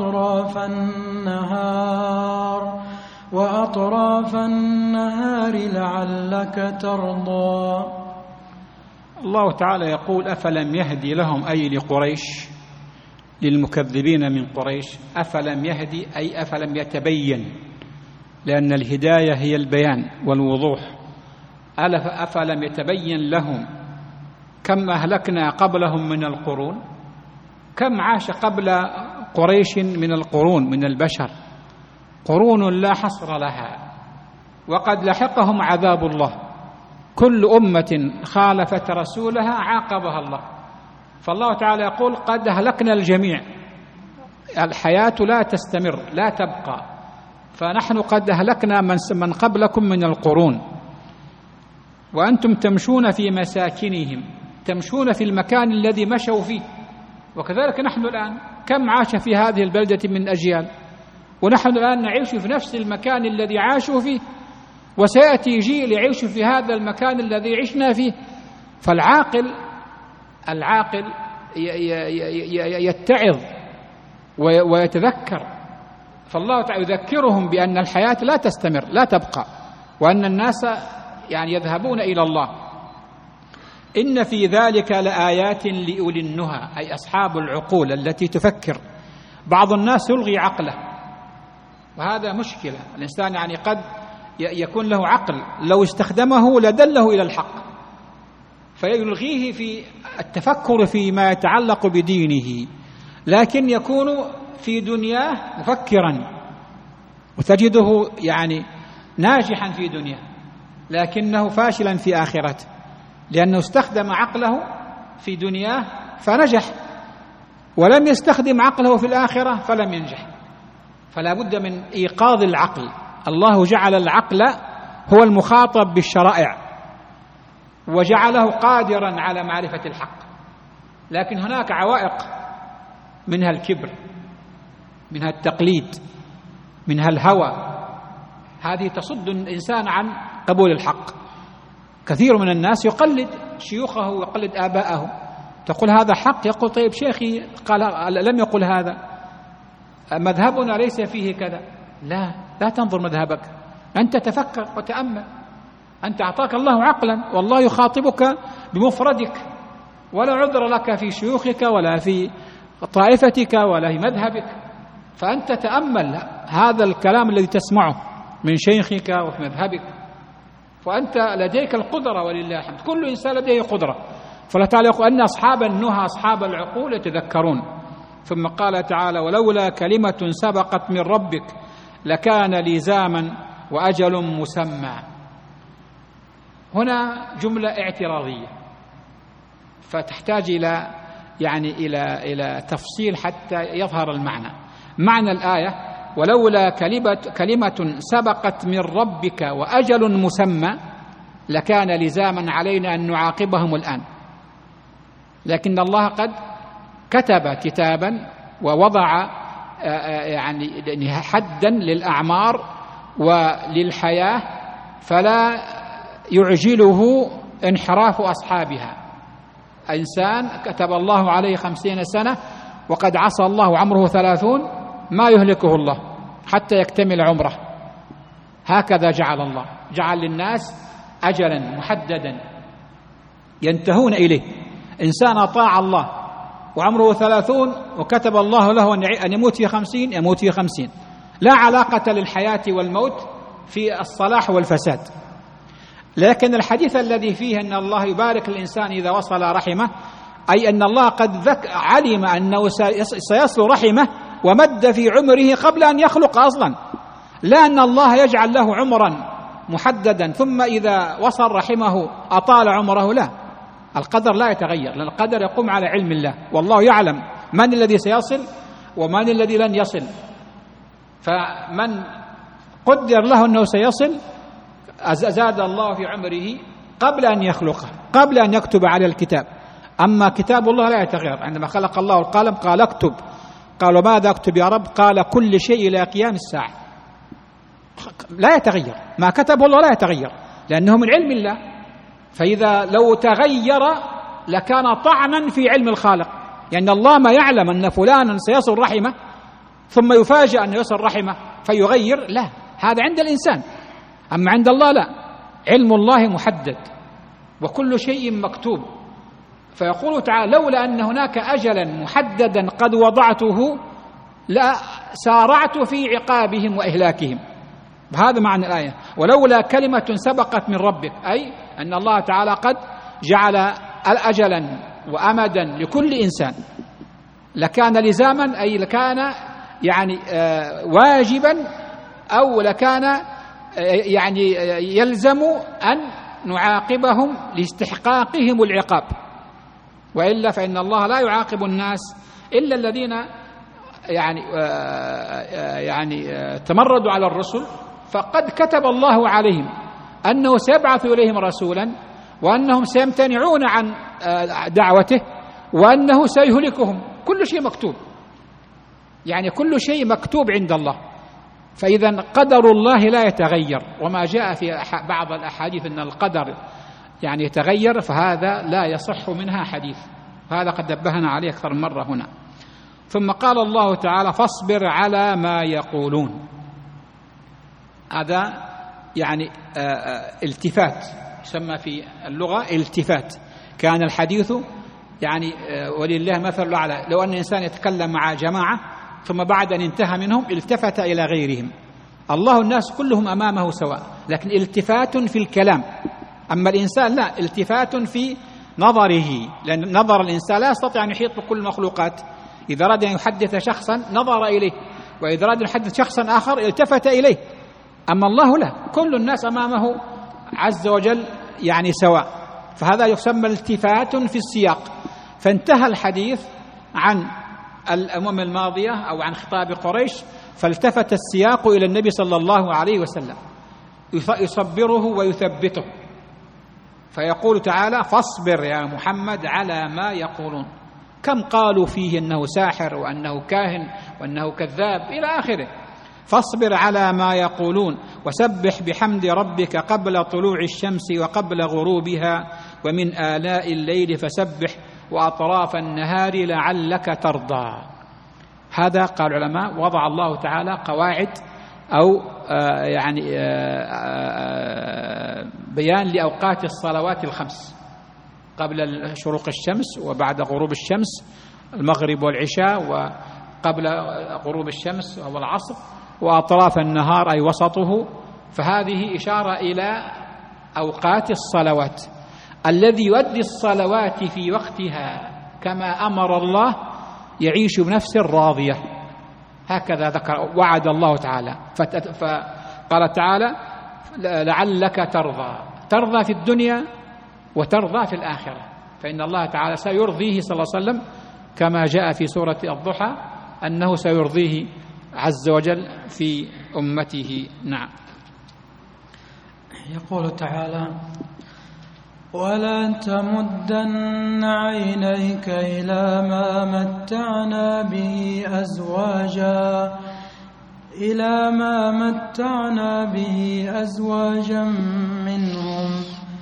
وأطراف النهار لعلك ترضى. الله تعالى يقول: أفلم يهدي لهم، أي لقريش، للمكذبين من قريش. أفلم يهدي أي أفلم يتبين لأن الهداية هي البيان والوضوح. أفلم يتبين لهم كم أهلكنا قبلهم من القرون، كم عاش قبل قريش من القرون من البشر، قرون لا حصر لها، وقد لحقهم عذاب الله. كل أمة خالفت رسولها عاقبها الله. فالله تعالى يقول قد أهلكنا الجميع. الحياة لا تستمر، لا تبقى، فنحن قد أهلكنا من قبلكم من القرون، وأنتم تمشون في مساكنهم، تمشون في المكان الذي مشوا فيه. وكذلك نحن الآن، كم عاش في هذه البلدة من أجيال، ونحن الآن نعيش في نفس المكان الذي عاشوا فيه، وسيأتي جيل يعيش في هذا المكان الذي عشنا فيه. فالعاقل يتعظ ويتذكر. فالله تعالى يذكرهم بأن الحياة لا تستمر، لا تبقى، وأن الناس يذهبون إلى الله. إن في ذلك لآيات لأولي النهى، أي أصحاب العقول التي تفكر. بعض الناس يلغي عقله، وهذا مشكلة. الإنسان قد يكون له عقل لو استخدمه لدله إلى الحق، فيلغيه في التفكر فيما يتعلق بدينه، لكن يكون في دنياه مفكرا، وتجده ناجحا في دنياه، لكنه فاشلا في آخرته، لأنه استخدم عقله في دنياه فنجح، ولم يستخدم عقله في الآخرة فلم ينجح. فلا بد من إيقاظ العقل. الله جعل العقل هو المخاطب بالشرائع، وجعله قادرا على معرفة الحق، لكن هناك عوائق، منها الكبر، منها التقليد، منها الهوى. هذه تصد الإنسان عن قبول الحق. كثير من الناس يقلد شيوخه ويقلد آباءه. تقول هذا حق، يقول طيب شيخي قال لم يقل هذا، مذهبنا ليس فيه كذا. لا تنظر مذهبك، أنت تفكر وتأمل. أنت أعطاك الله عقلا، والله يخاطبك بمفردك، ولا عذر لك في شيوخك ولا في طائفتك ولا في مذهبك. فأنت تأمل هذا الكلام الذي تسمعه من شيخك وفي مذهبك، فأنت لديك القدرة ولله الحمد. كل إنسان لديه قدرة. فالله تعالى يقول أن أصحاب النهى أصحاب العقول يتذكرون. ثم قال تعالى ولولا كلمة سبقت من ربك لكان لزاما وأجل مسمى. هنا جملة اعتراضية، فتحتاج إلى تفصيل حتى يظهر المعنى. معنى الآية ولولا كلمة سبقت من ربك وأجل مسمى لكان لزاما علينا أن نعاقبهم الآن، لكن الله قد كتب كتابا ووضع حدا للأعمار وللحياة، فلا يعجله انحراف أصحابها. إنسان كتب الله عليه 50 سنة وقد عصى الله عمره 30، ما يهلكه الله حتى يكتمل عمره. هكذا جعل الله، جعل للناس أجلا محددا ينتهون إليه. إنسان أطاع الله وعمره 30 وكتب الله له أن يموت في 50، يموت في 50. لا علاقة للحياة والموت في الصلاح والفساد. لكن الحديث الذي فيه أن الله يبارك الإنسان إذا وصل رحمه، أي أن الله قد علم أنه سيصل رحمه ومد في عمره قبل أن يخلق أصلا، لا أن الله يجعل له عمرا محددا ثم إذا وصل رحمه أطال عمره. لا، القدر لا يتغير، لأن القدر يقوم على علم الله، والله يعلم من الذي سيصل ومن الذي لن يصل. فمن قدر له أنه سيصل زاد الله في عمره قبل أن يخلقه، قبل أن يكتب على الكتاب. أما كتاب الله لا يتغير. عندما خلق الله القلم قال اكتب، قال ماذا اكتب يا رب؟ قال كل شيء إلى قيام الساعة. لا يتغير، ما كتبه الله لا يتغير، لأنه من علم الله. فإذا لو تغير لكان طعنا في علم الخالق، يعني الله ما يعلم أن فلانا سيصل رحمه ثم يفاجأ أن يصل رحمه فيغير، لا، هذا عند الإنسان. أما عند الله لا، علم الله محدد وكل شيء مكتوب. فيقول تعالى لولا أن هناك أجلا محددا قد وضعته لا سارعت في عقابهم وإهلاكهم. هذا معنى الآية. ولولا كلمة سبقت من ربك، أي أن الله تعالى قد جعل أجلا وأمدا لكل إنسان، لكان لزاما، أي لكان يعني واجبا، أو لكان يعني يلزم أن نعاقبهم لاستحقاقهم العقاب، وإلا فإن الله لا يعاقب الناس إلا الذين يعني تمردوا على الرسل، فقد كتب الله عليهم أنه سيبعث إليهم رسولا، وأنهم سيمتنعون عن دعوته، وأنه سيهلكهم. كل شيء مكتوب، يعني كل شيء مكتوب عند الله. فإذا قدر الله لا يتغير، وما جاء في بعض الأحاديث أن القدر يعني يتغير فهذا لا يصح منها حديث، هذا قد نبهنا عليه أكثر من مرة هنا. ثم قال الله تعالى: فاصبر على ما يقولون. هذا يعني التفات، يسمى في اللغة التفات. كان الحديث يعني ولله مثل الأعلى، لو أن إنسان يتكلم مع جماعة ثم بعد أن انتهى منهم التفت إلى غيرهم، الله الناس كلهم أمامه سواء، لكن التفات في الكلام. أما الإنسان لا، التفات في نظره، لأن نظر الإنسان لا يستطيع أن يحيط بكل المخلوقات. إذا أراد أن يحدث شخصا نظر إليه، وإذا أراد أن يحدث شخصا آخر التفت إليه. أما الله لا، كل الناس أمامه عز وجل يعني سواء، فهذا يسمى التفات في السياق. فانتهى الحديث عن الأمم الماضية أو عن خطاب قريش، فالتفت السياق إلى النبي صلى الله عليه وسلم يصبره ويثبته، فيقول تعالى: فاصبر يا محمد على ما يقولون. كم قالوا فيه أنه ساحر وأنه كاهن وأنه كذاب إلى آخره. فاصبر على ما يقولون وسبح بحمد ربك قبل طلوع الشمس وقبل غروبها ومن آلاء الليل فسبح وأطراف النهار لعلك ترضى. هذا قال العلماء وضع الله تعالى قواعد أو يعني بيان لأوقات الصلوات الخمس: قبل شروق الشمس وبعد غروب الشمس، المغرب والعشاء، وقبل غروب الشمس وهو العصر، وأطراف النهار أي وسطه. فهذه إشارة إلى أوقات الصلوات. الذي يؤدي الصلوات في وقتها كما أمر الله يعيش بنفس راضية، هكذا ذكر وعد الله تعالى. فقال تعالى: لعلك ترضى في الدنيا وترضى في الآخرة، فإن الله تعالى سيرضيه صلى الله عليه وسلم كما جاء في سورة الضحى أنه سيرضيه عز وجل في أمته. نعم. يقول تعالى: ولا تمدن عينيك إلى ما متعنا به أزواجا منهم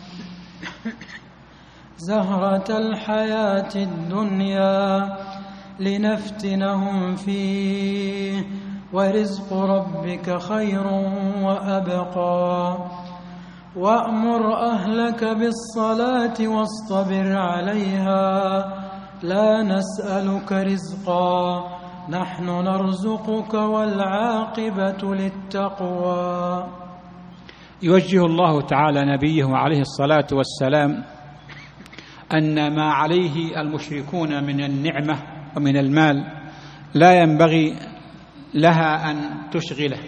زهرة الحياة الدنيا لنفتنهم فيه ورزق ربك خير وأبقى وأمر أهلك بالصلاة واصطبر عليها لا نسألك رزقا نحن نرزقك والعاقبة للتقوى. يوجه الله تعالى نبيه عليه الصلاة والسلام أن ما عليه المشركون من النعمة ومن المال لا ينبغي لها أن تشغله،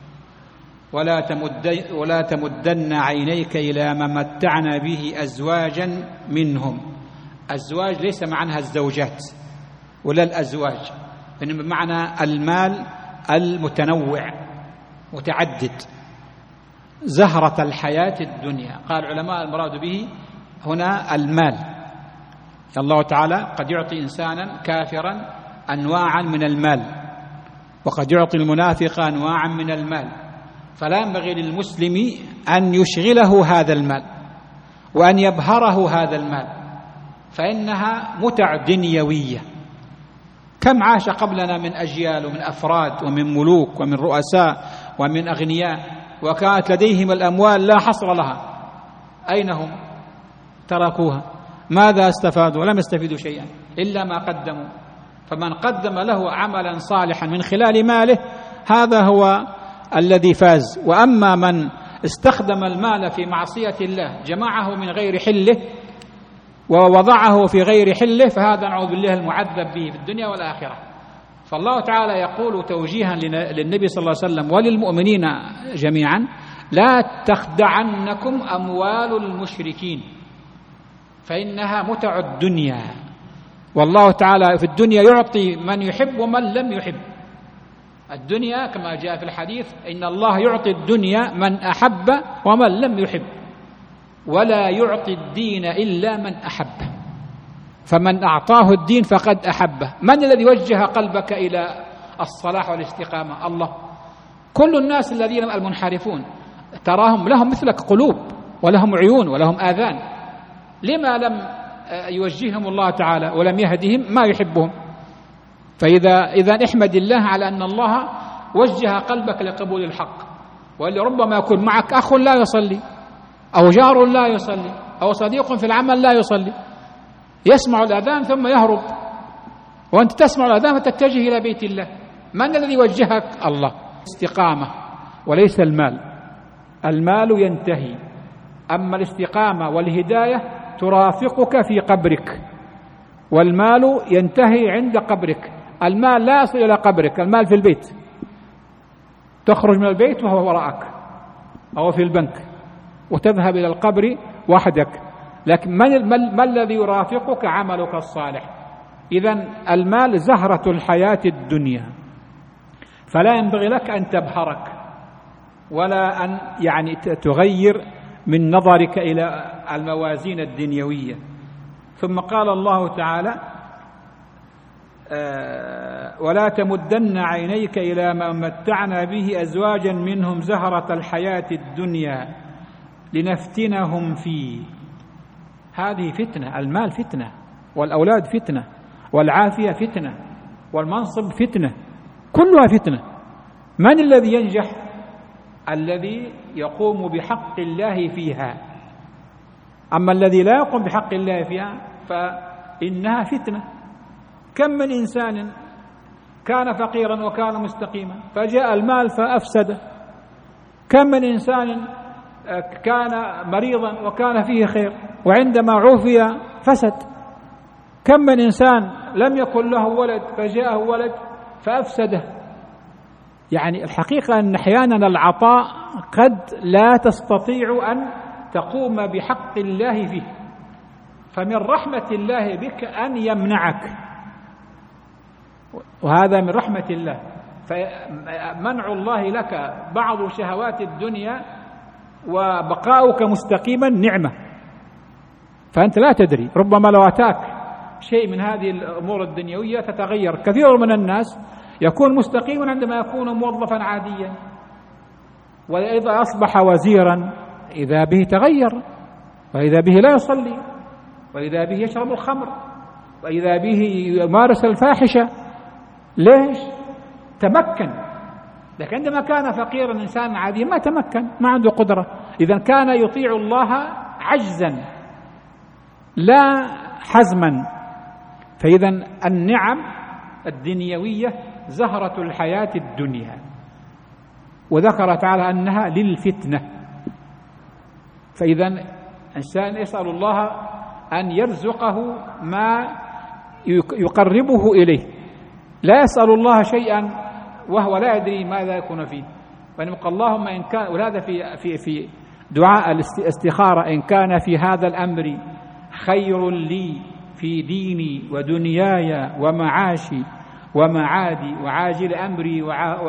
ولا تمدن عينيك إلى ما متعنا به أزواجا منهم. أزواج ليس معناها الزوجات ولا الأزواج، إنما بمعنى المال المتنوع متعدد، زهرة الحياة الدنيا. قال العلماء المراد به هنا المال. الله تعالى قد يعطي إنسانا كافرا أنواعا من المال، وقد يعطي المنافق أنواعا من المال، فلا ينبغي للمسلم أن يشغله هذا المال وأن يبهره هذا المال، فإنها متع دنيوية. كم عاش قبلنا من أجيال ومن أفراد ومن ملوك ومن رؤساء ومن أغنياء وكانت لديهم الأموال لا حصر لها، أين هم؟ تركوها. ماذا استفادوا؟ لم يستفيدوا شيئا إلا ما قدموا. فمن قدم له عملا صالحا من خلال ماله هذا هو الذي فاز. وأما من استخدم المال في معصية الله، جمعه من غير حله ووضعه في غير حله، فهذا نعوذ بالله المعذب به في الدنيا والآخرة. فالله تعالى يقول توجيها للنبي صلى الله عليه وسلم وللمؤمنين جميعا: لا تخدعنكم أموال المشركين فإنها متع الدنيا. والله تعالى في الدنيا يعطي من يحب ومن لم يحب. الدنيا كما جاء في الحديث: إن الله يعطي الدنيا من أحب ومن لم يحب، ولا يعطي الدين إلا من أحبه، فمن أعطاه الدين فقد أحبه. من الذي وجه قلبك إلى الصلاح والاستقامة؟ الله. كل الناس الذين المنحرفون تراهم لهم مثلك قلوب ولهم عيون ولهم آذان، لما لم يوجههم الله تعالى ولم يهدهم ما يحبهم؟ فإذا احمد الله على أن الله وجه قلبك لقبول الحق. ولربما يكون معك أخ لا يصلي، أو جار لا يصلي، أو صديق في العمل لا يصلي، يسمع الأذان ثم يهرب، وأنت تسمع الأذان فتتجه إلى بيت الله. من الذي وجهك؟ الله. استقامة وليس المال. المال ينتهي، أما الاستقامة والهداية ترافقك في قبرك، والمال ينتهي عند قبرك. المال لا يصل إلى قبرك، المال في البيت، تخرج من البيت وهو وراءك أو في البنك، وتذهب إلى القبر وحدك. لكن ما الذي يرافقك؟ عملك الصالح. إذن المال زهرة الحياة الدنيا، فلا ينبغي لك أن تبهرك ولا أن تغير من نظرك إلى الموازين الدنيوية. ثم قال الله تعالى: ولا تمدن عينيك إلى ما متعنا به أزواجا منهم زهرة الحياة الدنيا لنفتنهم فيه. هذه فتنة، المال فتنة، والأولاد فتنة، والعافية فتنة، والمنصب فتنة، كلها فتنة. من الذي ينجح؟ الذي يقوم بحق الله فيها. أما الذي لا يقوم بحق الله فيها فإنها فتنة. كم من إنسان كان فقيرا وكان مستقيما فجاء المال فأفسده. كم من إنسان كان مريضا وكان فيه خير وعندما عوفي فسد. كم من إنسان لم يكن له ولد فجاءه ولد فأفسده. الحقيقة أن أحيانا العطاء قد لا تستطيع أن تقوم بحق الله فيه، فمن رحمة الله بك أن يمنعك، وهذا من رحمة الله. فمنع الله لك بعض شهوات الدنيا وبقاؤك مستقيما نعمة، فأنت لا تدري، ربما لو أتاك شيء من هذه الأمور الدنيوية تتغير. كثير من الناس يكون مستقيما عندما يكون موظفا عاديا، وإذا أصبح وزيرا إذا به تغير، وإذا به لا يصلي، وإذا به يشرب الخمر، وإذا به يمارس الفاحشة. ليش؟ تمكن. لكن عندما كان فقيرا إنسان عادي ما تمكن، ما عنده قدرة. إذا كان يطيع الله عجزا لا حزما. فإذا النعم الدنيوية زهرة الحياة الدنيا، وذكر تعالى أنها للفتنة. فإذا الإنسان يسأل الله أن يرزقه ما يقربه إليه، لا يسأل الله شيئا وهو لا يدري ماذا يكون فيه. ونبقى اللهم إن كان، وهذا في دعاء الاستخارة: إن كان في هذا الأمر خير لي في ديني ودنياي ومعاشي ومعادي وعاجل أمري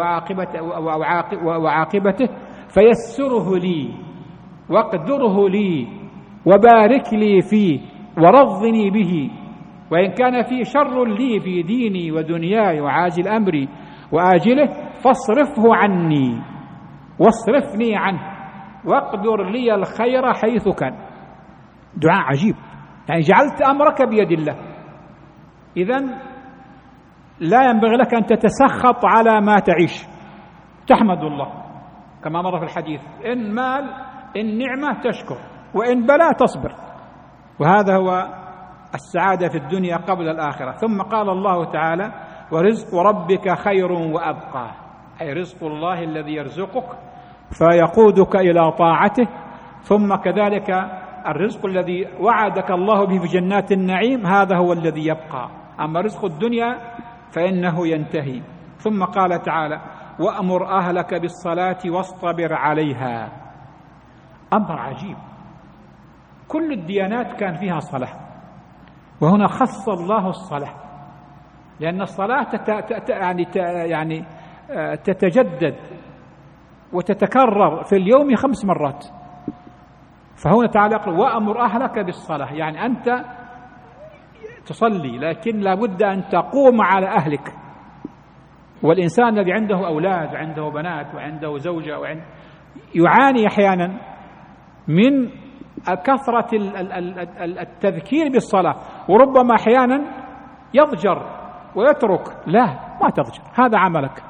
وعاقبته فيسره لي واقدره لي وبارك لي فيه ورضني به. وإن كان فيه شر لي في ديني ودنياي وعاجل أمري وآجله فاصرفه عني واصرفني عنه واقدر لي الخير حيث كان. دعاء عجيب، جعلت أمرك بيد الله. إذن لا ينبغي لك أن تتسخط على ما تعيش، تحمد الله كما مر في الحديث: إن مال إن نعمة تشكر، وإن بلاء تصبر. وهذا هو السعادة في الدنيا قبل الآخرة. ثم قال الله تعالى: ورزق ربك خير وأبقى. أي رزق الله الذي يرزقك فيقودك إلى طاعته، ثم كذلك الرزق الذي وعدك الله به في جنات النعيم هذا هو الذي يبقى، أما رزق الدنيا فإنه ينتهي. ثم قال تعالى: وأمر أهلك بالصلاة واصطبر عليها. أمر عجيب، كل الديانات كان فيها صلاة، وهنا خص الله الصلاة، لأن الصلاة يعني تتجدد وتتكرر في اليوم 5 مرات. فهنا تعالى يقول: وأمر أهلك بالصلاة، يعني أنت تصلي لكن لابد أن تقوم على أهلك. والإنسان الذي عنده أولاد وعنده بنات وعنده زوجة يعاني أحيانا من كثرة التذكير بالصلاة، وربما أحيانا يضجر ويترك. لا، ما تضجر، هذا عملك.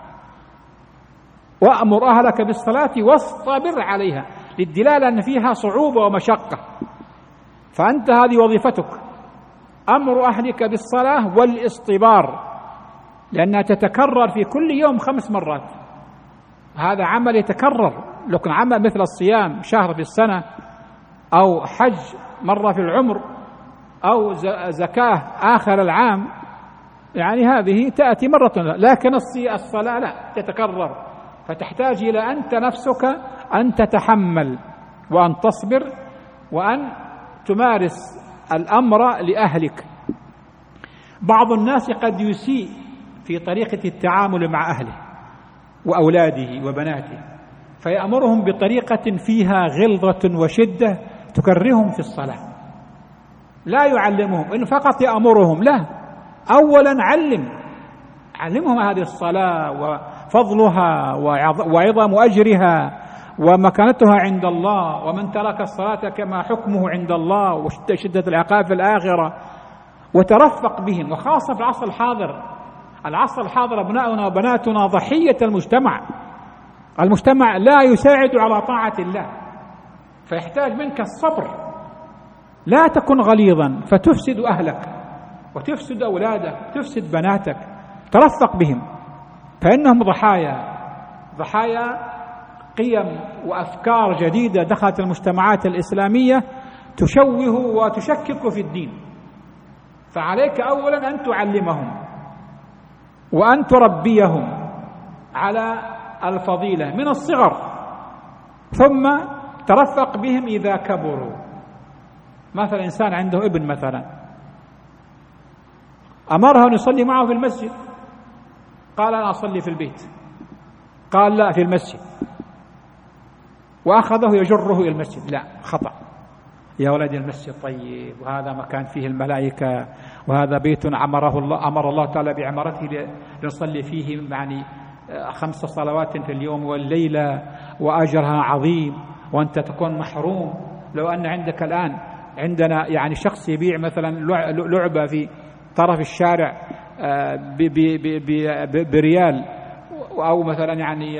وأمر أهلك بالصلاة واصطبر عليها، للدلالة أن فيها صعوبة ومشقة، فأنت هذه وظيفتك، أمر أهلك بالصلاة والاصطبار، لأنها تتكرر في كل يوم 5 مرات. هذا عمل يتكرر، لكن عمل مثل الصيام شهر في السنة، أو حج مرة في العمر، أو زكاة آخر العام، يعني هذه تأتي مرة، لكن الصلاة لا تتكرر، فتحتاج إلى أنت نفسك أن تتحمل وأن تصبر وأن تمارس الأمر لأهلك. بعض الناس قد يسيء في طريقة التعامل مع أهله وأولاده وبناته، فيأمرهم بطريقة فيها غلظة وشدة تكرههم في الصلاة، لا يعلمهم، إن فقط يأمرهم، لا، أولا علمهم هذه الصلاة وفضلها وعظم أجرها ومكانتها عند الله، ومن ترك الصلاة كما حكمه عند الله، وشدة العقاب في الآخرة، وترفق بهم. وخاصة في العصر الحاضر أبناؤنا وبناتنا ضحية المجتمع لا يساعد على طاعة الله، فيحتاج منك الصبر، لا تكن غليظا فتفسد أهلك وتفسد أولادك، تفسد بناتك، ترفق بهم، فإنهم ضحايا قيم وأفكار جديدة دخلت المجتمعات الإسلامية تشوه وتشكك في الدين. فعليك أولا أن تعلمهم وأن تربيهم على الفضيلة من الصغر، ثم ترفق بهم إذا كبروا. مثلا إنسان عنده ابن مثلا، أمرها أن يصلي معه في المسجد، قال: أنا أصلي في البيت، قال: لا، في المسجد، وأخذه يجره إلى المسجد. لا، خطأ، يا ولدي المسجد طيب، وهذا مكان فيه الملائكة، وهذا بيت أمر الله تعالى بعمارته لنصلي فيه يعني 5 صلوات في اليوم والليلة، وأجرها عظيم، وأنت تكون محروم. لو أن عندك الآن عندنا يعني شخص يبيع مثلا لعبة في طرف الشارع بريال، أو مثلا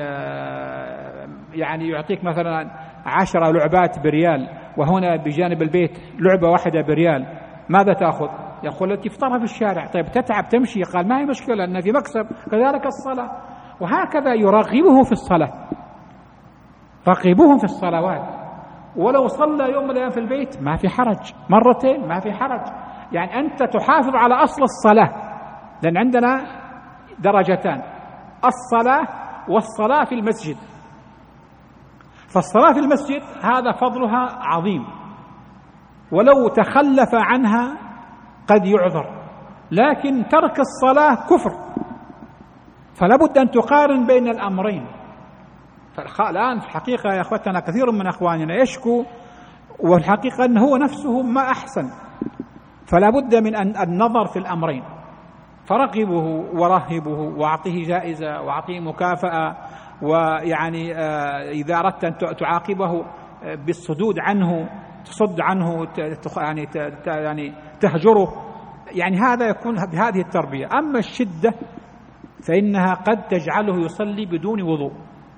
يعني يعطيك مثلا 10 لعبات بريال، وهنا بجانب البيت لعبة واحدة بريال، ماذا تأخذ؟ يقول التي في طرف الشارع. طيب تتعب تمشي، قال: ما هي مشكلة، أن في مكسب. كذلك الصلاة، وهكذا يرغبه في الصلاة، رغبوهم في الصلوات، ولو صلى يوم من الأيام في البيت ما في حرج، مرتين ما في حرج، يعني أنت تحافظ على أصل الصلاة، لأن عندنا درجتان: الصلاة والصلاة في المسجد. فالصلاة في المسجد هذا فضلها عظيم، ولو تخلف عنها قد يعذر، لكن ترك الصلاة كفر، فلا بد أن تقارن بين الأمرين. الآن في الحقيقة يا أخوتنا كثير من أخواننا يشكو، والحقيقة أنه هو نفسه ما أحسن، فلا بد من النظر في الأمرين، فرغبه ورهبه، وأعطيه جائزة، وأعطيه مكافأة، ويعني إذا أردت أن تعاقبه بالصدود عنه، تصد عنه، يعني تهجره، يعني هذا يكون بهذه التربية. أما الشدة فإنها قد تجعله يصلي بدون وضوء،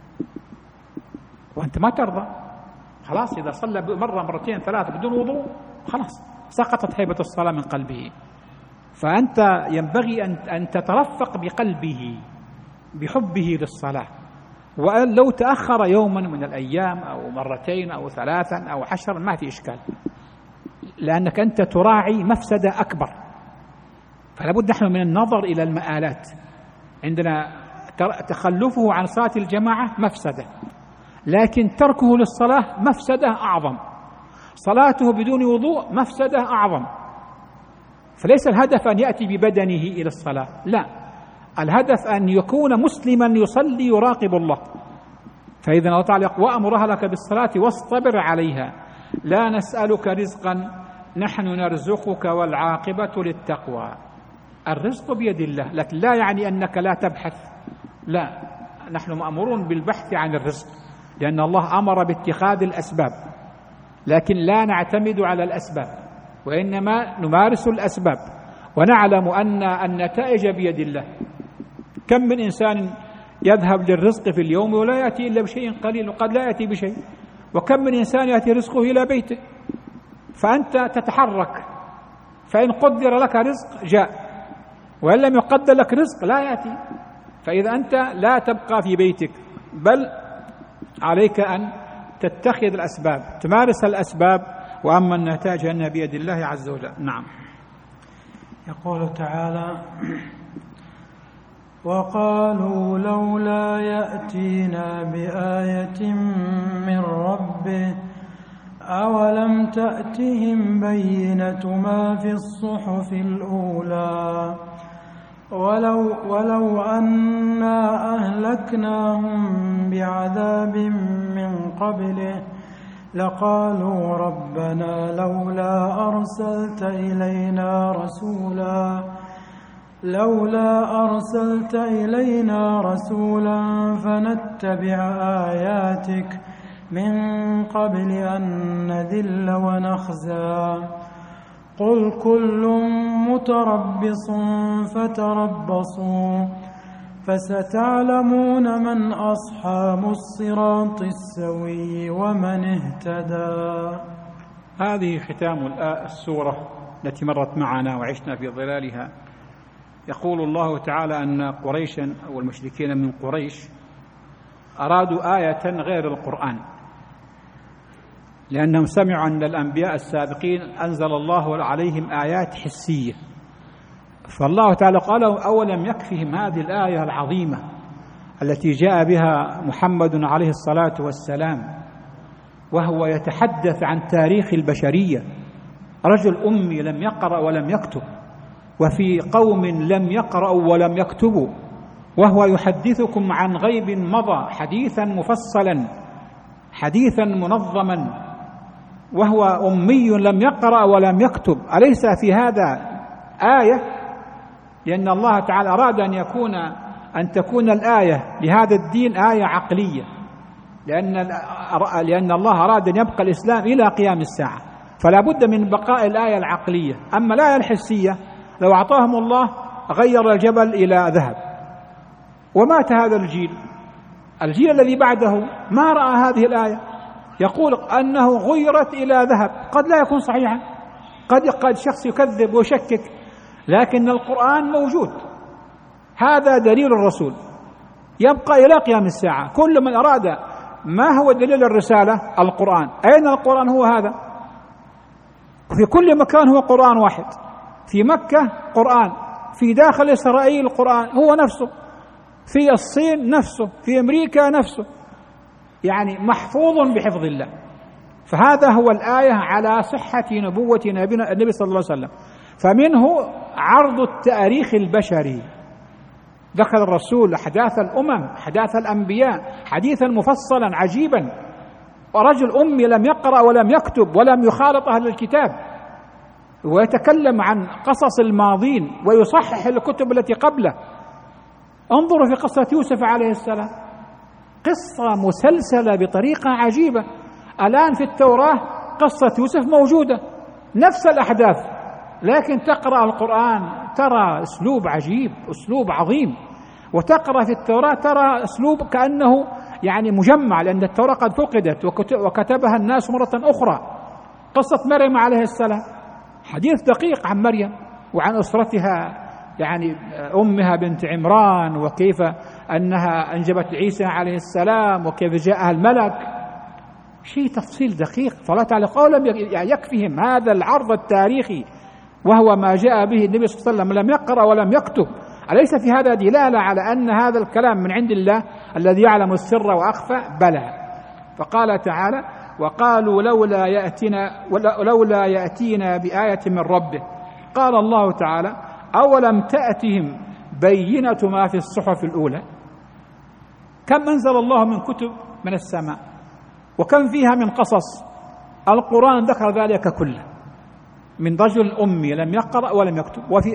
وأنت ما ترضى، خلاص إذا صلى مرة مرتين 3 بدون وضوء خلاص سقطت هيبة الصلاة من قلبه. فأنت ينبغي أن تترفق بقلبه بحبه للصلاة، ولو تأخر يوما من الأيام أو مرتين أو ثلاثا أو 10 ما في إشكال، لأنك أنت تراعي مفسدة أكبر. فلا بد نحن من النظر إلى المآلات. عندنا تخلفه عن صلاة الجماعة مفسدة، لكن تركه للصلاة مفسدة أعظم، صلاته بدون وضوء مفسدة أعظم. فليس الهدف أن يأتي ببدنه إلى الصلاة، لا، الهدف أن يكون مسلما يصلي يراقب الله. فإذا الله تعالى يقول: وأمر أهلك بالصلاة واصطبر عليها لا نسألك رزقا نحن نرزقك والعاقبة للتقوى. الرزق بيد الله، لكن لا يعني أنك لا تبحث، لا، نحن مأمورون بالبحث عن الرزق، لأن الله أمر باتخاذ الأسباب، لكن لا نعتمد على الأسباب، وإنما نمارس الأسباب، ونعلم أن النتائج بيد الله. كم من إنسان يذهب للرزق في اليوم ولا يأتي إلا بشيء قليل، وقد لا يأتي بشيء. وكم من إنسان يأتي رزقه إلى بيته، فأنت تتحرك، فإن قدر لك رزق جاء، وإن لم يقدر لك رزق لا يأتي. فإذا أنت لا تبقى في بيتك، بل عليك أن تتخذ الأسباب، تمارس الأسباب، وأما النتائج أنها بيد الله عز وجل. نعم. يقول تعالى: وقالوا لولا يأتينا بآية من ربه أولم تأتهم بينة ما في الصحف الأولى ولو أنا أهلكناهم بعذاب من قبله لقالوا ربنا لولا أرسلت إلينا رسولا فنتبع آياتك من قبل أن نذل ونخزى قل كل متربص فتربصوا فستعلمون من أصحاب الصراط السوي ومن اهتدى. هذه ختام السورة التي مرت معنا وعشنا في ظلالها. يقول الله تعالى أن قريشا أو المشركين من قريش أرادوا آية غير القرآن، لأنهم سمعوا أن الأنبياء السابقين أنزل الله عليهم آيات حسية، فالله تعالى قال: أولم يكفهم هذه الآية العظيمة التي جاء بها محمد عليه الصلاة والسلام، وهو يتحدث عن تاريخ البشرية، رجل أمي لم يقرأ ولم يكتب، وفي قوم لم يقرأوا ولم يكتبوا، وهو يحدثكم عن غيب مضى، حديثا مفصلا، حديثا منظما، وهو أمي لم يقرأ ولم يكتب. أليس في هذا آية؟ لأن الله تعالى أراد أن تكون الآية لهذا الدين آية عقلية، لأن الله أراد أن يبقى الإسلام إلى قيام الساعة، فلا بد من بقاء الآية العقلية. أما الآية الحسية لو أعطاهم الله غير الجبل إلى ذهب. ومات هذا الجيل الذي بعده ما رأى هذه الآية، يقول أنه غيرت إلى ذهب، قد لا يكون صحيحا، قد شخص يكذب ويشكك، لكن القرآن موجود. هذا دليل الرسول يبقى إلى قيام الساعة. كل من أراد ما هو دليل الرسالة القرآن. أين القرآن؟ هو هذا، في كل مكان هو قرآن واحد، في مكة قرآن، في داخل إسرائيل قرآن هو نفسه، في الصين نفسه، في أمريكا نفسه، يعني محفوظ بحفظ الله. فهذا هو الآية على صحة نبوة نبينا النبي صلى الله عليه وسلم. فمنه عرض التاريخ البشري، ذكر الرسول أحداث الأمم، أحداث الأنبياء، حديثا مفصلا عجيبا، ورجل أمي لم يقرأ ولم يكتب ولم يخالط أهل الكتاب، ويتكلم عن قصص الماضين ويصحح الكتب التي قبله. انظروا في قصة يوسف عليه السلام، قصة مسلسلة بطريقة عجيبة. الآن في التوراة قصة يوسف موجودة، نفس الأحداث، لكن تقرأ القرآن ترى أسلوب عجيب، أسلوب عظيم. وتقرأ في التوراة ترى أسلوب كأنه يعني مجمع، لأن التوراة قد فقدت وكتبها الناس مرة أخرى. قصة مريم عليه السلام حديث دقيق عن مريم وعن أسرتها، يعني أمها بنت عمران، وكيف أنها أنجبت عيسى عليه السلام وكيف جاءها الملك، شيء تفصيل دقيق. فلا تعالى قولهم يكفيهم هذا العرض التاريخي وهو ما جاء به النبي صلى الله عليه وسلم، لم يقرأ ولم يكتب. أليس في هذا دلالة على أن هذا الكلام من عند الله الذي يعلم السر وأخفى؟ بلى. فقال تعالى: وقالوا لولا يأتينا بآية من ربه. قال الله تعالى: أولم تأتهم بينة ما في الصحف الأولى؟ كم أنزل الله من كتب من السماء وكم فيها من قصص. القرآن ذكر ذلك كله، من رجل أمي لم يقرأ ولم يكتب، وفي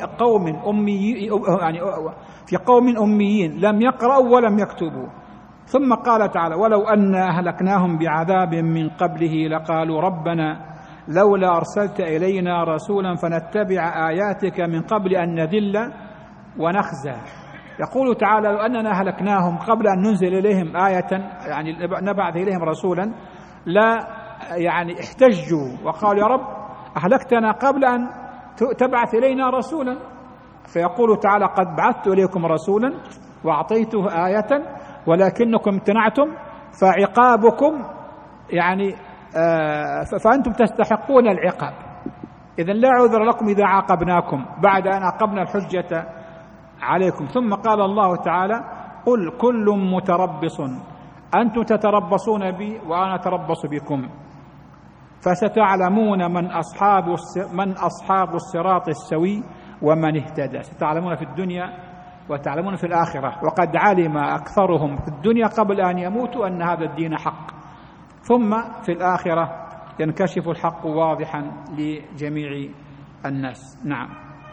قوم أميين لم يقرأوا ولم يكتبوا. ثم قال تعالى: ولو أن أهلكناهم بعذاب من قبله لقالوا ربنا لولا أرسلت إلينا رسولا فنتبع آياتك من قبل أن نذل ونخزى. يقول تعالى: لو أننا أهلكناهم قبل أن ننزل إليهم آية، يعني نبعث إليهم رسولا، لا يعني احتجوا وقالوا: يا رب أهلكتنا قبل أن تبعث إلينا رسولا. فيقول تعالى: قد بعثت إليكم رسولا وأعطيته آية ولكنكم امتنعتم فعقابكم يعني فأنتم تستحقون العقاب. إذن لا عذر لكم إذا عاقبناكم بعد أن أقمنا الحجة عليكم. ثم قال الله تعالى: قل كل متربص أنتم تتربصون بي وأنا أتربص بكم فستعلمون من أصحاب الصراط السوي ومن اهتدى. ستعلمون في الدنيا وتعلمون في الآخرة. وقد علم أكثرهم في الدنيا قبل أن يموتوا أن هذا الدين حق، ثم في الآخرة ينكشف الحق واضحا لجميع الناس. نعم.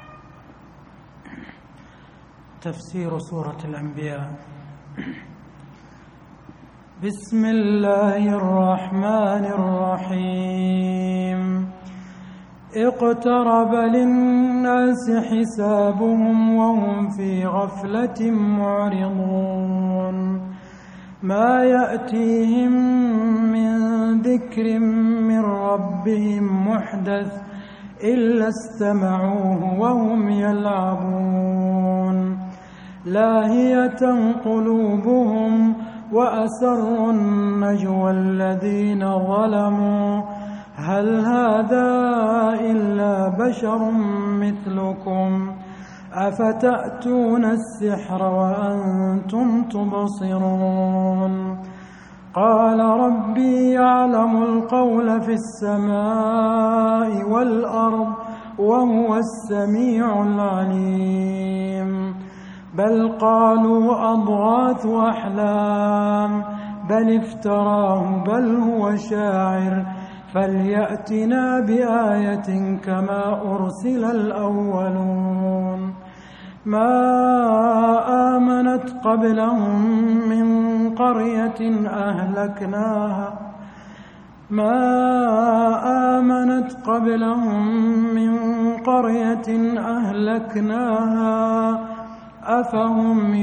تفسير سورة الأنبياء. بسم الله الرحمن الرحيم. اقترب للناس حسابهم وهم في غفلة معرضون. ما يأتيهم من ذكر من ربهم محدث إلا استمعوه وهم يلعبون. لاهية قلوبهم وأسروا النجوى الذين ظلموا هل هذا إلا بشر مثلكم أفتأتون السحر وأنتم تبصرون. قال ربي يعلم القول في السماء والأرض وهو السميع العليم. بل قالوا أضغاث أحلام بل افتراه بل هو شاعر فليأتنا بآية كما أرسل الأولون. ما آمنت قبلهم من قرية أهلكناها أفهم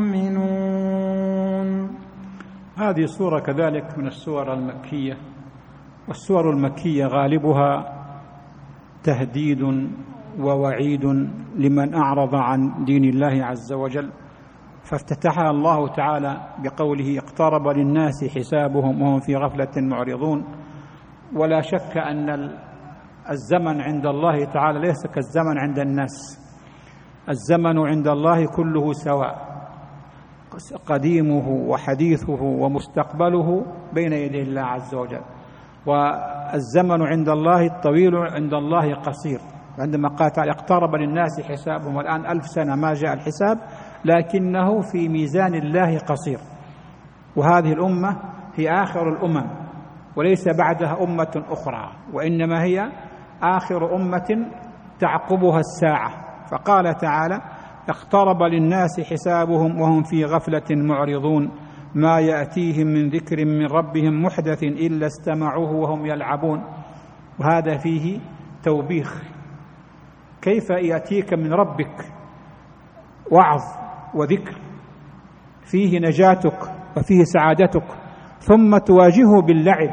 يؤمنون. هذه السورة كذلك من السور المكية، والسور المكية غالبها تهديد ووعيد لمن أعرض عن دين الله عز وجل. فافتتحها الله تعالى بقوله: اقترب للناس حسابهم وهم في غفلة معرضون. ولا شك أن الزمن عند الله تعالى ليس كالزمن عند الناس. الزمن عند الله كله سواء، قديمه وحديثه ومستقبله بين يدي الله عز وجل. والزمن عند الله الطويل عند الله قصير. عندما قال تعالى: اقترب للناس حسابهم، والآن 1000 سنة ما جاء الحساب، لكنه في ميزان الله قصير. وهذه الأمة هي آخر الأمم وليس بعدها أمة أخرى، وإنما هي آخر أمة تعقبها الساعة. فقال تعالى: اقترب للناس حسابهم وهم في غفلة معرضون. ما يأتيهم من ذكر من ربهم محدث إلا استمعوه وهم يلعبون. وهذا فيه توبيخ. كيف يأتيك من ربك وعظ وذكر فيه نجاتك وفيه سعادتك، ثم تواجهه باللعب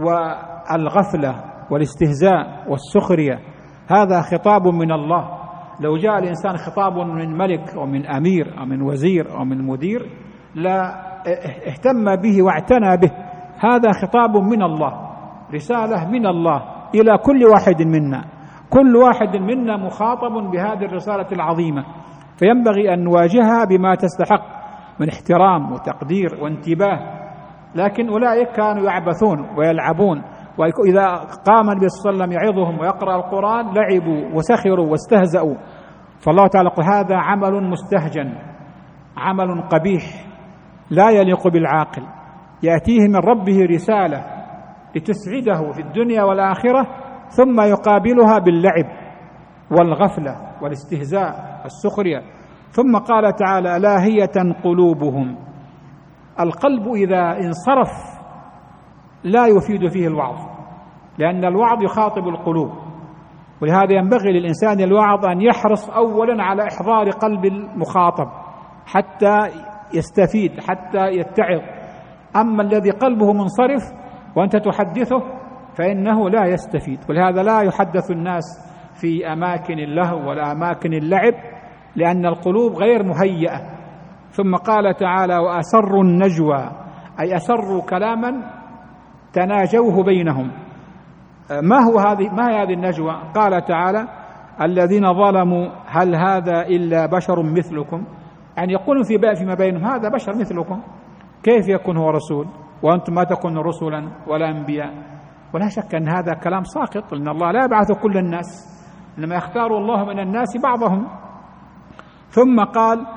والغفلة والاستهزاء والسخرية؟ هذا خطاب من الله. لو جاء الإنسان خطاب من ملك أو من أمير أو من وزير أو من مدير لا اهتم به واعتنى به. هذا خطاب من الله، رسالة من الله إلى كل واحد منا. كل واحد منا مخاطب بهذه الرسالة العظيمة، فينبغي أن نواجهها بما تستحق من احترام وتقدير وانتباه. لكن أولئك كانوا يعبثون ويلعبون، وإذا قام النبي صلى الله عليه وسلم يعظهم ويقرأ القرآن لعبوا وسخروا واستهزأوا. فالله تعالى يقول هذا عمل مستهجن، عمل قبيح لا يليق بالعاقل، يأتيه من ربه رسالة لتسعده في الدنيا والآخرة، ثم يقابلها باللعب والغفلة والاستهزاء والسخرية. ثم قال تعالى لاهية قلوبهم. القلب إذا انصرف لا يفيد فيه الوعظ، لأن الوعظ يخاطب القلوب، ولهذا ينبغي للإنسان الواعظ أن يحرص أولا على إحضار قلب المخاطب حتى يستفيد، حتى يتعظ. أما الذي قلبه منصرف وأنت تحدثه فإنه لا يستفيد. ولهذا لا يحدث الناس في أماكن اللهو ولا أماكن اللعب، لأن القلوب غير مهيئة. ثم قال تعالى وأسروا النجوى، أي أسروا كلاما تناجوه بينهم. ما هي هذه النجوى؟ قال تعالى الذين ظلموا هل هذا إلا بشر مثلكم، يعني يقولون فيما بينهم هذا بشر مثلكم، كيف يكون هو رسول وأنتم ما تكونوا رسلا ولا أنبياء؟ ولا شك أن هذا كلام ساقط، لأن الله لا يبعث كل الناس، إنما يختار الله من الناس بعضهم. ثم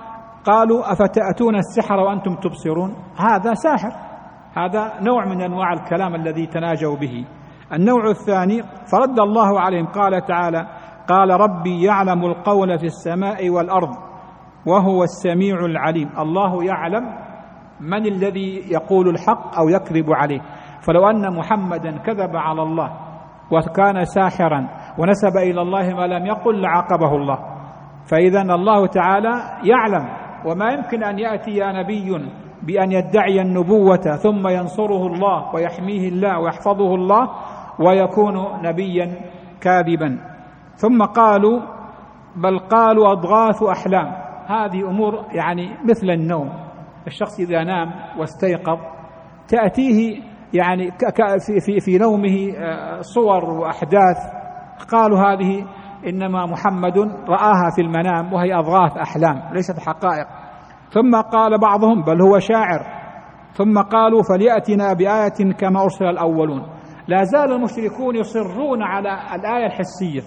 قالوا أفتأتون السحر وأنتم تبصرون، هذا ساحر. هذا نوع من أنواع الكلام الذي تناجوا به. النوع الثاني فرد الله عليهم، قال تعالى قال ربي يعلم القول في السماء والأرض وهو السميع العليم. الله يعلم من الذي يقول الحق أو يكذب عليه. فلو أن محمدا كذب على الله وكان ساحرا ونسب إلى الله ما لم يقل لعاقبه الله. فإذا الله تعالى يعلم، وما يمكن أن يأتي نبي بأن يدعي النبوة ثم ينصره الله ويحميه الله ويحفظه الله ويكون نبيا كاذبا. ثم قالوا بل قالوا أضغاث أحلام. هذه أمور يعني مثل النوم، الشخص إذا نام واستيقظ تأتيه يعني في نومه صور وأحداث. قالوا هذه إنما محمد رآها في المنام وهي أضغاث أحلام ليست حقائق. ثم قال بعضهم بل هو شاعر. ثم قالوا فليأتنا بآية كما أرسل الأولون. لا زال المشركون يصرون على الآية الحسية،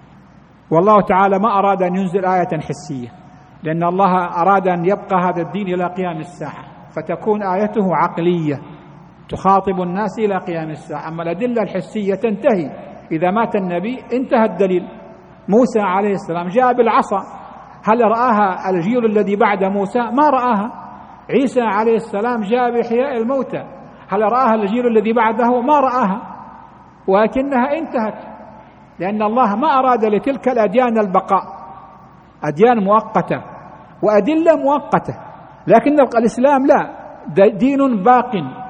والله تعالى ما أراد أن ينزل آية حسية، لأن الله أراد أن يبقى هذا الدين إلى قيام الساعة، فتكون آيته عقلية تخاطب الناس إلى قيام الساعة. أما الأدلة الحسية تنتهي إذا مات النبي، انتهى الدليل. موسى عليه السلام جاء بالعصا، هل رآها الجيل الذي بعد موسى؟ ما رآها. عيسى عليه السلام جاء بإحياء الموتى، هل رآها الجيل الذي بعده؟ ما رآها. ولكنها انتهت، لأن الله ما أراد لتلك الأديان البقاء، أديان مؤقتة وأدلة مؤقتة. لكن الإسلام لا، دين باق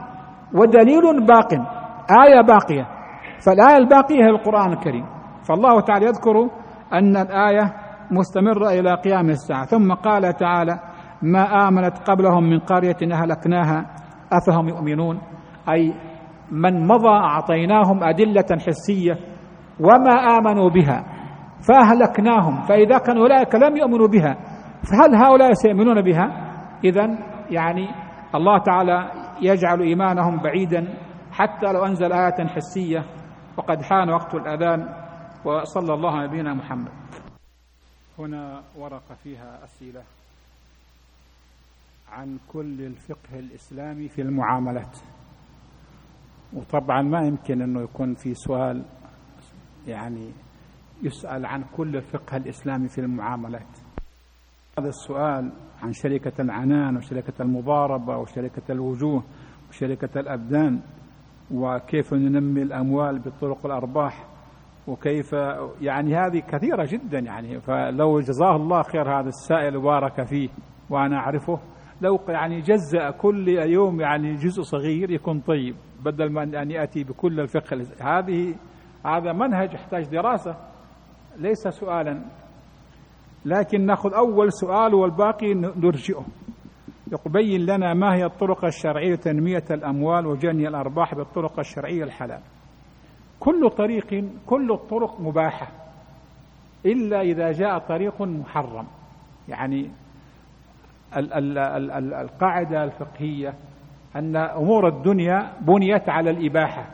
ودليل باق، آية باقية. فالآية الباقية هي القرآن الكريم. فالله تعالى يذكر أن الآية مستمرة إلى قيام الساعة. ثم قال تعالى ما آمنت قبلهم من قرية أهلكناها أفهم يؤمنون، أي من مضى أعطيناهم أدلة حسية وما آمنوا بها فأهلكناهم. فإذا كان أولئك لم يؤمنوا بها فهل هؤلاء سيؤمنون بها؟ إذن يعني الله تعالى يجعل إيمانهم بعيدا حتى لو أنزل آية حسية. وقد حان وقت الأذان، وصلى الله على نبينا محمد. هنا ورقة فيها أسئلة عن كل الفقه الإسلامي في المعاملات، وطبعا ما يمكن أنه يكون في سؤال يعني يسأل عن كل الفقه الإسلامي في المعاملات. هذا السؤال عن شركة العنان وشركة المضاربة وشركة الوجوه وشركة الأبدان، وكيف ننمي الأموال بطرق الأرباح، وكيف يعني هذه كثيرة جدا يعني. فلو جزاه الله خير هذا السائل وبارك فيه وأنا أعرفه، لو يعني جزأ كل يوم يعني جزء صغير يكون طيب، بدل من أن يأتي بكل الفقه. هذا منهج يحتاج دراسة، ليس سؤالا. لكن نأخذ أول سؤال والباقي نرجئه. يبين لنا ما هي الطرق الشرعية لتنمية الأموال وجني الأرباح بالطرق الشرعية الحلال. كل الطرق مباحة إلا إذا جاء طريق محرم. يعني القاعدة الفقهية أن أمور الدنيا بنيت على الإباحة،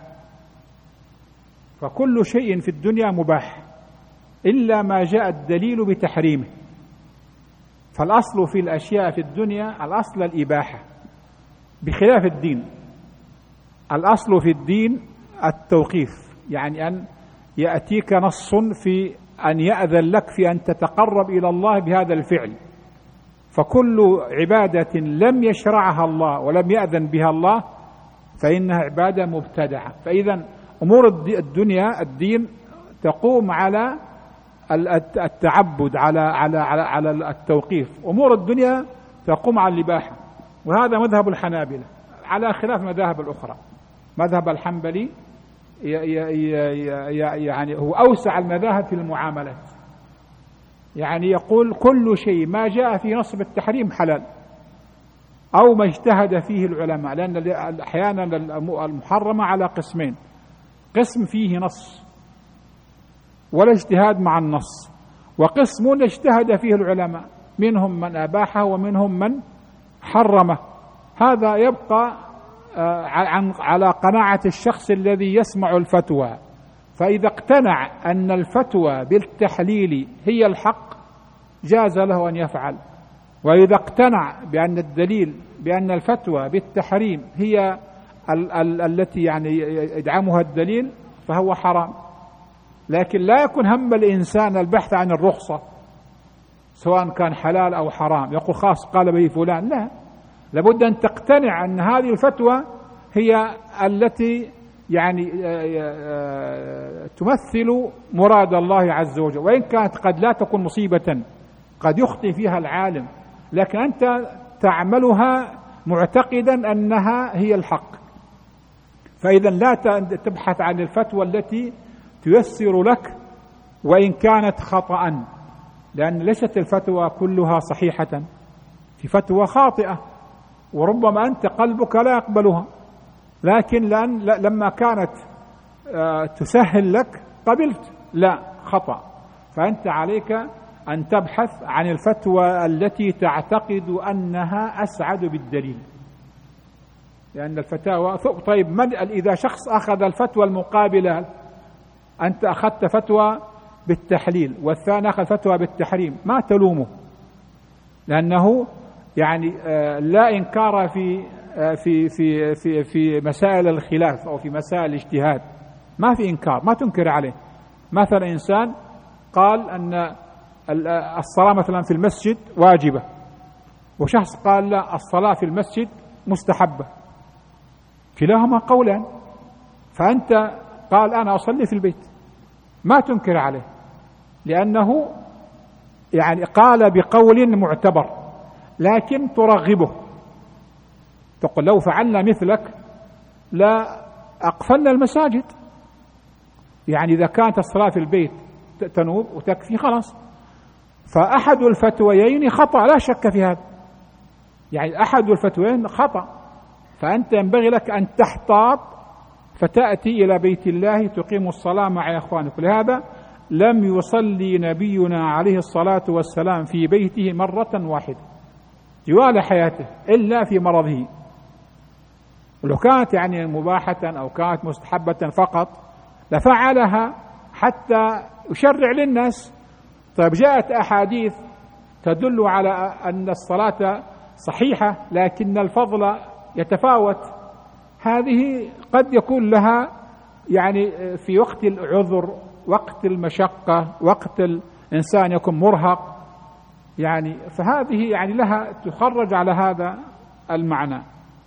فكل شيء في الدنيا مباح إلا ما جاء الدليل بتحريمه. فالأصل في الأشياء في الدنيا الأصل الإباحة، بخلاف الدين. الأصل في الدين التوقيف، يعني أن يأتيك نص في أن يأذن لك في أن تتقرب إلى الله بهذا الفعل. فكل عبادة لم يشرعها الله ولم يأذن بها الله فإنها عبادة مبتدعة. فإذا أمور الدين تقوم على التعبد، على التوقيف. أمور الدنيا تقوم على الإباحة، وهذا مذهب الحنابلة على خلاف المذاهب الأخرى. مذهب الحنبلي يعني هو أوسع المذاهب في المعاملات، يعني يقول كل شيء ما جاء في نص بالتحريم حلال أو ما اجتهد فيه العلماء، لأن أحيانا المحرمة على قسمين: قسم فيه نص ولا اجتهاد مع النص، وقسم اجتهد فيه العلماء، منهم من أباحه ومنهم من حرمه. هذا يبقى على قناعة الشخص الذي يسمع الفتوى. فإذا اقتنع أن الفتوى بالتحليل هي الحق جاز له أن يفعل، وإذا اقتنع بأن الدليل بأن الفتوى بالتحريم هي التي يعني يدعمها الدليل فهو حرام. لكن لا يكون هم الإنسان البحث عن الرخصة سواء كان حلال أو حرام، يقول خاص قال به فلان، لا، لابد أن تقتنع أن هذه الفتوى هي التي يعني تمثل مراد الله عز وجل، وإن كانت قد لا تكون مصيبة، قد يخطئ فيها العالم، لكن أنت تعملها معتقدا أنها هي الحق. فإذا لا تبحث عن الفتوى التي تيسر لك وإن كانت خطأ، لأن ليست الفتوى كلها صحيحة، في فتوى خاطئة وربما أنت قلبك لا يقبلها، لكن لما كانت تسهل لك قبلت، لا، خطأ. فأنت عليك أن تبحث عن الفتوى التي تعتقد أنها أسعد بالدليل، لأن الفتاوى طيب إذا شخص أخذ الفتوى المقابلة، أنت أخذت فتوى بالتحليل والثاني أخذ فتوى بالتحريم، ما تلومه، لأنه يعني لا إنكار في مسائل الخلاف أو في مسائل الاجتهاد، ما في إنكار، ما تنكر عليه. مثلا إنسان قال أن الصلاة مثلا في المسجد واجبة، وشخص قال لا، الصلاة في المسجد مستحبة، كلاهما قولان، فأنت قال أنا أصلي في البيت، ما تنكر عليه، لأنه يعني قال بقول معتبر، لكن ترغبه، تقول لو فعلنا مثلك لا أقفلنا المساجد. يعني إذا كانت الصلاة في البيت تنوب وتكفي خلاص. فأحد الفتويين خطأ لا شك في هذا، يعني أحد الفتويين خطأ، فأنت ينبغي لك أن تحتاط فتأتي إلى بيت الله تقيم الصلاة مع إخوانك. لهذا لم يصلي نبينا عليه الصلاة والسلام في بيته مرة واحدة طوال حياته إلا في مرضه، ولو كانت يعني مباحة أو كانت مستحبة فقط لفعلها حتى يشرع للناس. طيب جاءت أحاديث تدل على أن الصلاة صحيحة لكن الفضل يتفاوت، هذه قد يكون لها يعني في وقت العذر، وقت المشقة، وقت الإنسان يكون مرهق، يعني فهذه يعني لها تخرج على هذا المعنى.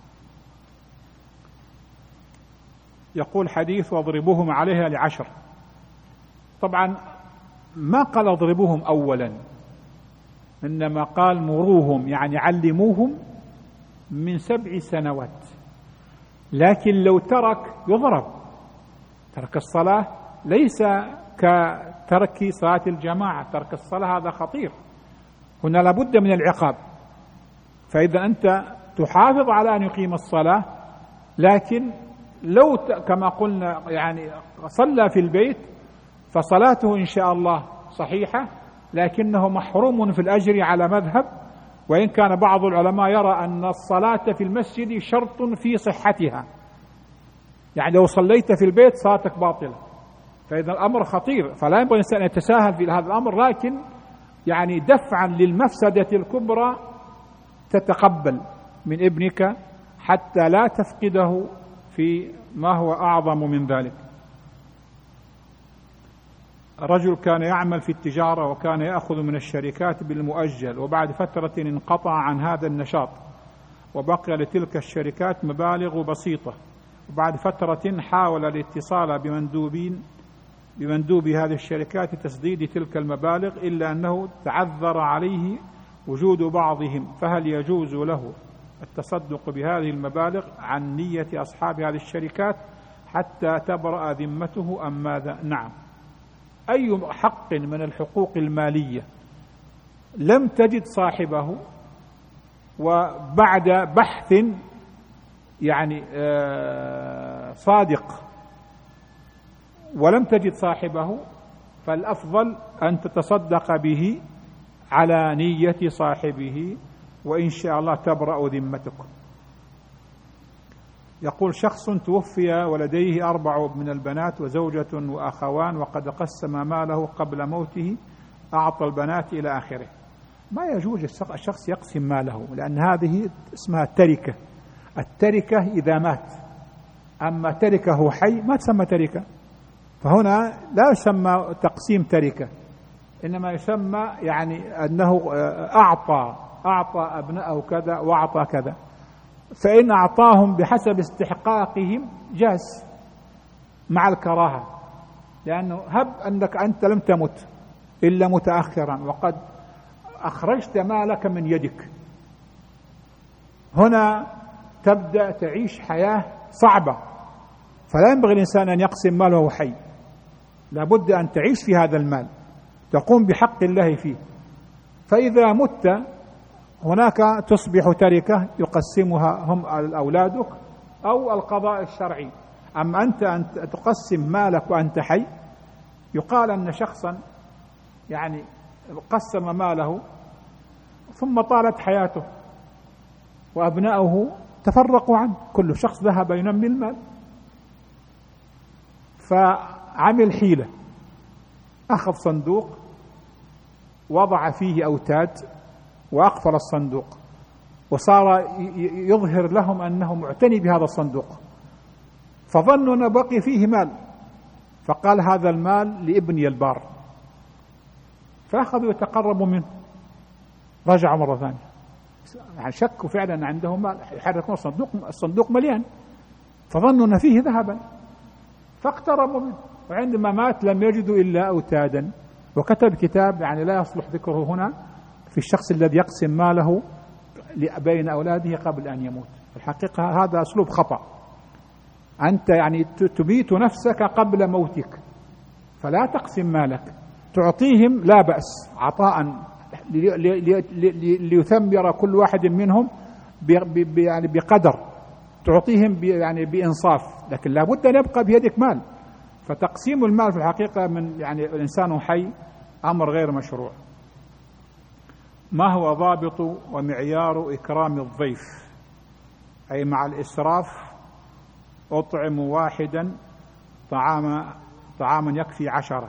يقول حديث واضربوهم عليها ل10. طبعا ما قال اضربوهم أولا، إنما قال مروهم، يعني علموهم من 7 سنوات. لكن لو ترك يضرب، ترك الصلاة ليس كترك صلاة الجماعة، ترك الصلاة هذا خطير، هنا لابد من العقاب. فإذا أنت تحافظ على أن يقيم الصلاة، لكن لو كما قلنا يعني صلى في البيت فصلاته إن شاء الله صحيحة، لكنه محروم في الأجر على مذهب، وإن كان بعض العلماء يرى أن الصلاة في المسجد شرط في صحتها، يعني لو صليت في البيت صلاتك باطلة. فإذا الأمر خطير، فلا ينبغي الإنسان أن يتساهل في هذا الأمر، لكن يعني دفعا للمفسدة الكبرى تتقبل من ابنك حتى لا تفقده في ما هو أعظم من ذلك. رجل كان يعمل في التجارة وكان يأخذ من الشركات بالمؤجل، وبعد فترة انقطع عن هذا النشاط وبقي لتلك الشركات مبالغ بسيطة، وبعد فترة حاول الاتصال بمندوب هذه الشركات لتسديد تلك المبالغ، إلا أنه تعذر عليه وجود بعضهم، فهل يجوز له التصدق بهذه المبالغ عن نية أصحاب هذه الشركات حتى تبرأ ذمته أم ماذا؟ نعم، أي حق من الحقوق المالية لم تجد صاحبه وبعد بحث يعني صادق ولم تجد صاحبه، فالأفضل أن تتصدق به على نية صاحبه، وإن شاء الله تبرأ ذمتك. يقول شخص توفي ولديه 4 من البنات وزوجة وأخوان، وقد قسم ماله قبل موته، أعطى البنات إلى آخره. ما يجوز الشخص يقسم ماله، لأن هذه اسمها التركة. التركة إذا مات، أما تركه حي ما تسمى تركة، فهنا لا يسمى تقسيم تركة، إنما يسمى يعني أنه أعطى أبنائه كذا وأعطى كذا، فإن أعطاهم بحسب استحقاقهم جاز مع الكراهة، لأنه هب أنك أنت لم تمت إلا متأخرا وقد أخرجت مالك من يدك، هنا تبدأ تعيش حياة صعبة، فلا ينبغي الإنسان أن يقسم ماله وهو حي، لابد أن تعيش في هذا المال، تقوم بحق الله فيه. فإذا مت هناك تصبح تركة يقسمها هم أولادك أو القضاء الشرعي. أما أنت أن تقسم مالك وأنت حي، يقال أن شخصا يعني قسم ماله ثم طالت حياته وأبناؤه تفرقوا عنه، كل شخص ذهب ينمي المال، فعمل حيلة، أخذ صندوق وضع فيه أوتاد وأقفل الصندوق، وصار يظهر لهم أنه معتني بهذا الصندوق، فظنوا أن بقي فيه مال، فقال هذا المال لابني البار، فأخذوا يتقربوا منه، رجعوا مرة ثانية، يعني شكوا فعلا عندهم مال، يحركون الصندوق مليان، فظنوا أن فيه ذهبا، فاقتربوا منه، وعندما مات لم يجدوا إلا أوتادا، وكتب كتاب يعني لا يصلح ذكره هنا في الشخص الذي يقسم ماله بين أولاده قبل أن يموت. الحقيقة هذا أسلوب خطأ، أنت يعني تبيت نفسك قبل موتك، فلا تقسم مالك، تعطيهم لا بأس عطاء ليثمر كل واحد منهم يعني بقدر، تعطيهم يعني بإنصاف، لكن لا بد أن يبقى بيدك مال. فتقسيم المال في الحقيقة من يعني الإنسان حي أمر غير مشروع. ما هو ضابط ومعيار إكرام الضيف؟ أي مع الإسراف أطعم واحدا طعاما يكفي 10.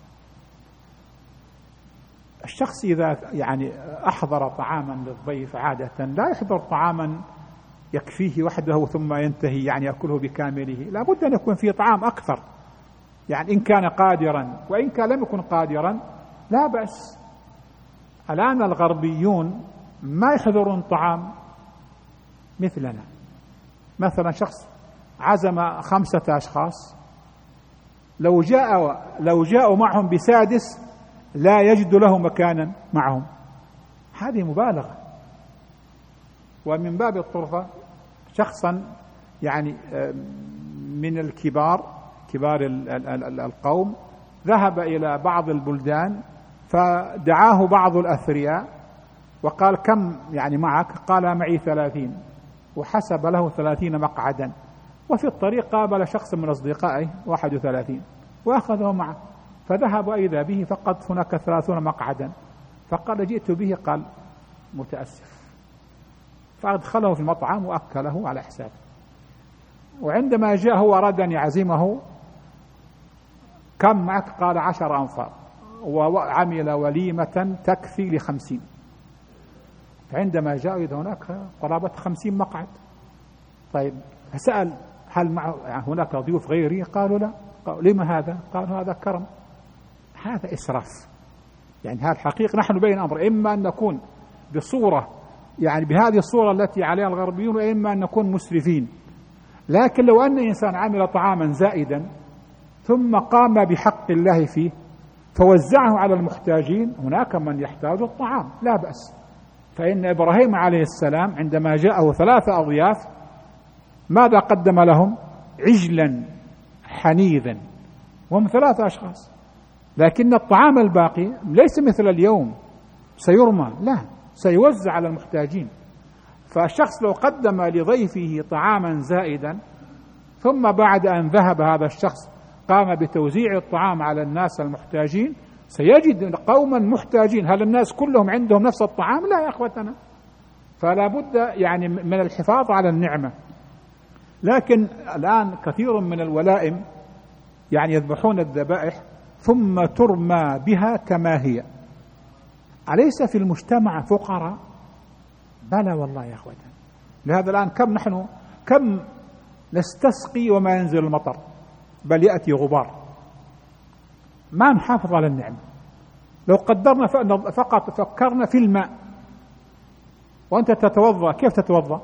الشخص إذا يعني أحضر طعاما للضيف عادة لا يحضر طعاما يكفيه وحده ثم ينتهي يعني يأكله بكامله، لا بد أن يكون فيه طعام أكثر، يعني إن كان قادرا، وإن كان لم يكن قادرا لا بأس. الآن الغربيون ما يحضرون طعام مثلنا، مثلا شخص عزم 5 أشخاص، لو جاءوا معهم ب6 لا يجد له مكانا معهم، هذه مبالغة. ومن باب الطرفة شخصا يعني من كبار القوم ذهب إلى بعض البلدان، فدعاه بعض الأثرياء وقال كم يعني معك؟ قال معي 30، وحسب له 30 مقعدا. وفي الطريق قابل شخص من أصدقائه 31 وأخذه معه، فذهب إذا به فقد هناك 30 مقعدا، فقال جئت به، قال متأسف، فأدخله في المطعم وأكله على حسابه. وعندما جاء هو أراد أن يعزمه، كم معك؟ قال 10 أنفار، وعمل وليمة تكفي ل50. عندما جاء إذا هناك قرابة 50 مقعد. طيب فسأل هل معه هناك ضيوف غيري؟ قالوا لا. قالوا لما هذا؟ قالوا هذا كرم. هذا إسراف. يعني هذا الحقيقة نحن بين أمر، إما أن نكون بصورة يعني بهذه الصورة التي عليها الغربيون، وإما أن نكون مسرفين. لكن لو أن إنسان عمل طعاما زائدا ثم قام بحق الله فيه فوزعه على المحتاجين، هناك من يحتاج الطعام لا بأس. فإن إبراهيم عليه السلام عندما جاءه 3 أضياف ماذا قدم لهم؟ عجلا حنيذا، وهم 3 أشخاص. لكن الطعام الباقي ليس مثل اليوم سيرمى، لا، سيوزع على المحتاجين. فالشخص لو قدم لضيفه طعاما زائدا ثم بعد أن ذهب هذا الشخص قام بتوزيع الطعام على الناس المحتاجين، سيجد قوما محتاجين. هل الناس كلهم عندهم نفس الطعام؟ لا يا أخوتنا. فلا بد يعني من الحفاظ على النعمة. لكن الآن كثير من الولائم يعني يذبحون الذبائح ثم ترمى بها كما هي. أليس في المجتمع فقراء؟ بلى والله يا أخوتنا. لهذا الآن كم نستسقي وما ينزل المطر، بل يأتي غبار. ما نحافظ على النعمة. لو قدرنا فقط فكرنا في الماء، وأنت تتوضأ، كيف تتوضأ؟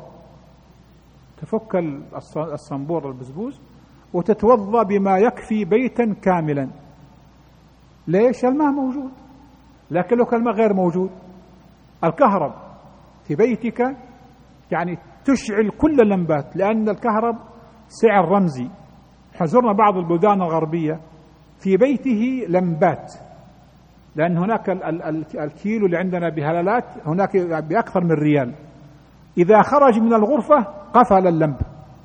تفك الصنبور البزبوز وتتوضأ بما يكفي بيتا كاملا. ليش؟ الماء موجود. لكن لو كان الماء غير موجود، الكهرب في بيتك يعني تشعل كل اللمبات، لأن الكهرب سعر رمزي. حزرنا بعض البلدان الغربية في بيته لمبات، لأن هناك الكيلو اللي عندنا بهلالات هناك بأكثر من ريال. إذا خرج من الغرفة قفل اللمبة.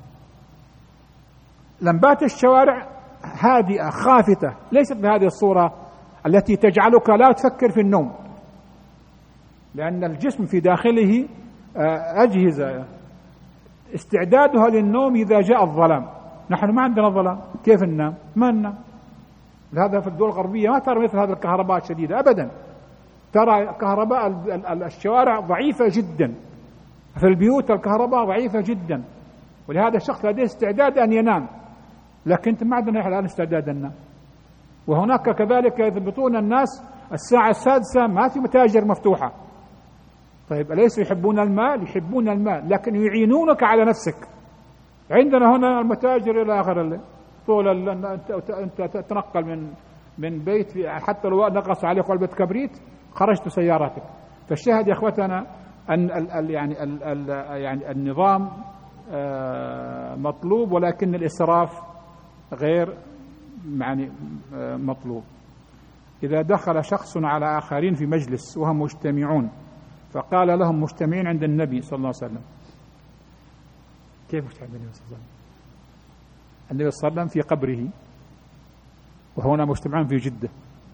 لمبات الشوارع هادئة خافتة، ليست بهذه الصورة التي تجعلك لا تفكر في النوم، لأن الجسم في داخله أجهزة استعدادها للنوم إذا جاء الظلام. نحن ما عندنا ظلام، كيف ننام؟ ما ننام. هذا في الدول الغربية ما ترى مثل هذا الكهرباء الشديدة أبدا. ترى كهرباء الشوارع ضعيفة جدا، في البيوت الكهرباء ضعيفة جدا، ولهذا الشخص لديه استعداد أن ينام. لكن أنت ما عندنا الآن استعداد أن ننام. وهناك كذلك يضبطون الناس الساعة 6 ما في متاجر مفتوحة. طيب أليس يحبون المال؟ يحبون المال، لكن يعينونك على نفسك. عندنا هنا المتاجر إلى آخر الليل طول أنت تتنقل من بيت، حتى لو نقص عليك علبة كبريت خرجت سياراتك. فالشاهد يا أخوتنا أن يعني النظام مطلوب، ولكن الإسراف غير يعني مطلوب. إذا دخل شخص على آخرين في مجلس وهم مجتمعون فقال لهم مجتمعين عند النبي صلى الله عليه وسلم، كيف مجتمعين النبي صلى الله عليه وسلم؟ النبي صلى الله عليه وسلم في قبره وهنا مجتمعون في جدة.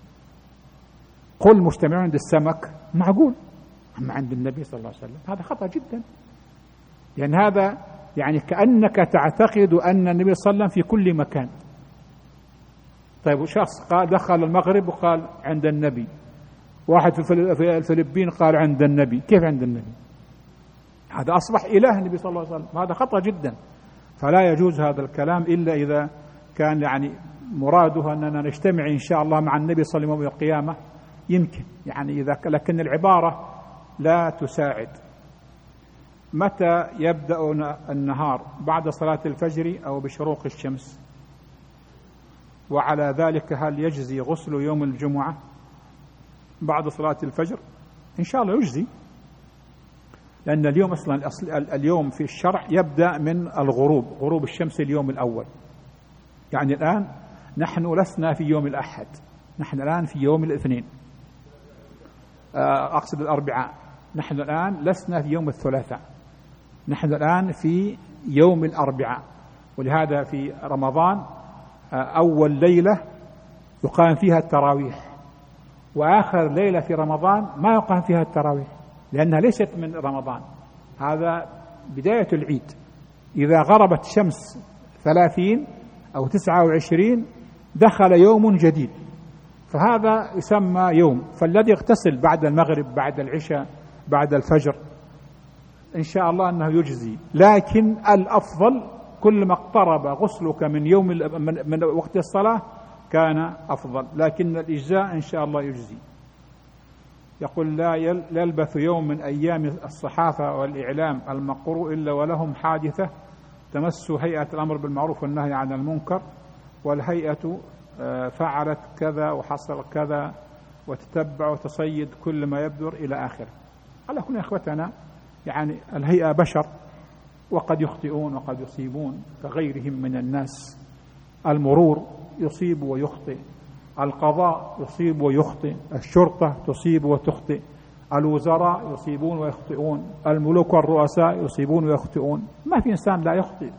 قل مجتمعون عند السمك معقول، أما عند النبي صلى الله عليه وسلم هذا خطأ جدا. لأن هذا يعني كأنك تعتقد أن النبي صلى الله عليه وسلم في كل مكان. طيب شخص قال دخل المغرب وقال عند النبي، واحد في الفلبين قال عند النبي، كيف عند النبي؟ هذا أصبح إله النبي صلى الله عليه وسلم، هذا خطأ جدا. فلا يجوز هذا الكلام إلا إذا كان يعني مراده أننا نجتمع إن شاء الله مع النبي صلى الله عليه وسلم يوم القيامة، يمكن يعني إذا، لكن العبارة لا تساعد. متى يبدأ النهار؟ بعد صلاة الفجر أو بشروق الشمس. وعلى ذلك هل يجزي غسل يوم الجمعة بعد صلاة الفجر؟ إن شاء الله يجزي، لأن اليوم أصلا اليوم في الشرع يبدأ من الغروب، غروب الشمس اليوم الأول. يعني الآن نحن لسنا في يوم الأحد، نحن الآن في يوم الاثنين، أقصد الأربعاء. نحن الآن لسنا في يوم الثلاثاء، نحن الآن في يوم الأربعاء، ولهذا في رمضان أول ليلة يقام فيها التراويح، وآخر ليلة في رمضان ما يقام فيها التراويح لأنها ليست من رمضان. هذا بداية العيد، إذا غربت شمس 30 أو 29 دخل يوم جديد، فهذا يسمى يوم. فالذي يغتسل بعد المغرب بعد العشاء بعد الفجر إن شاء الله أنه يجزي، لكن الأفضل كل ما اقترب غسلك من وقت الصلاة كان أفضل، لكن الإجزاء إن شاء الله يجزي. يقول لا يلبث يوم من أيام الصحافة والإعلام المقروء إلا ولهم حادثة تمس هيئة الأمر بالمعروف والنهي عن المنكر، والهيئة فعلت كذا وحصل كذا وتتبع وتصيد كل ما يبدر إلى آخره. على كل إخوتنا يعني الهيئة بشر وقد يخطئون وقد يصيبون كغيرهم من الناس. المرور يصيب ويخطئ، القضاء يصيب ويخطئ، الشرطة تصيب وتخطئ، الوزراء يصيبون ويخطئون، الملوك والرؤساء يصيبون ويخطئون، ما في إنسان لا يخطئ.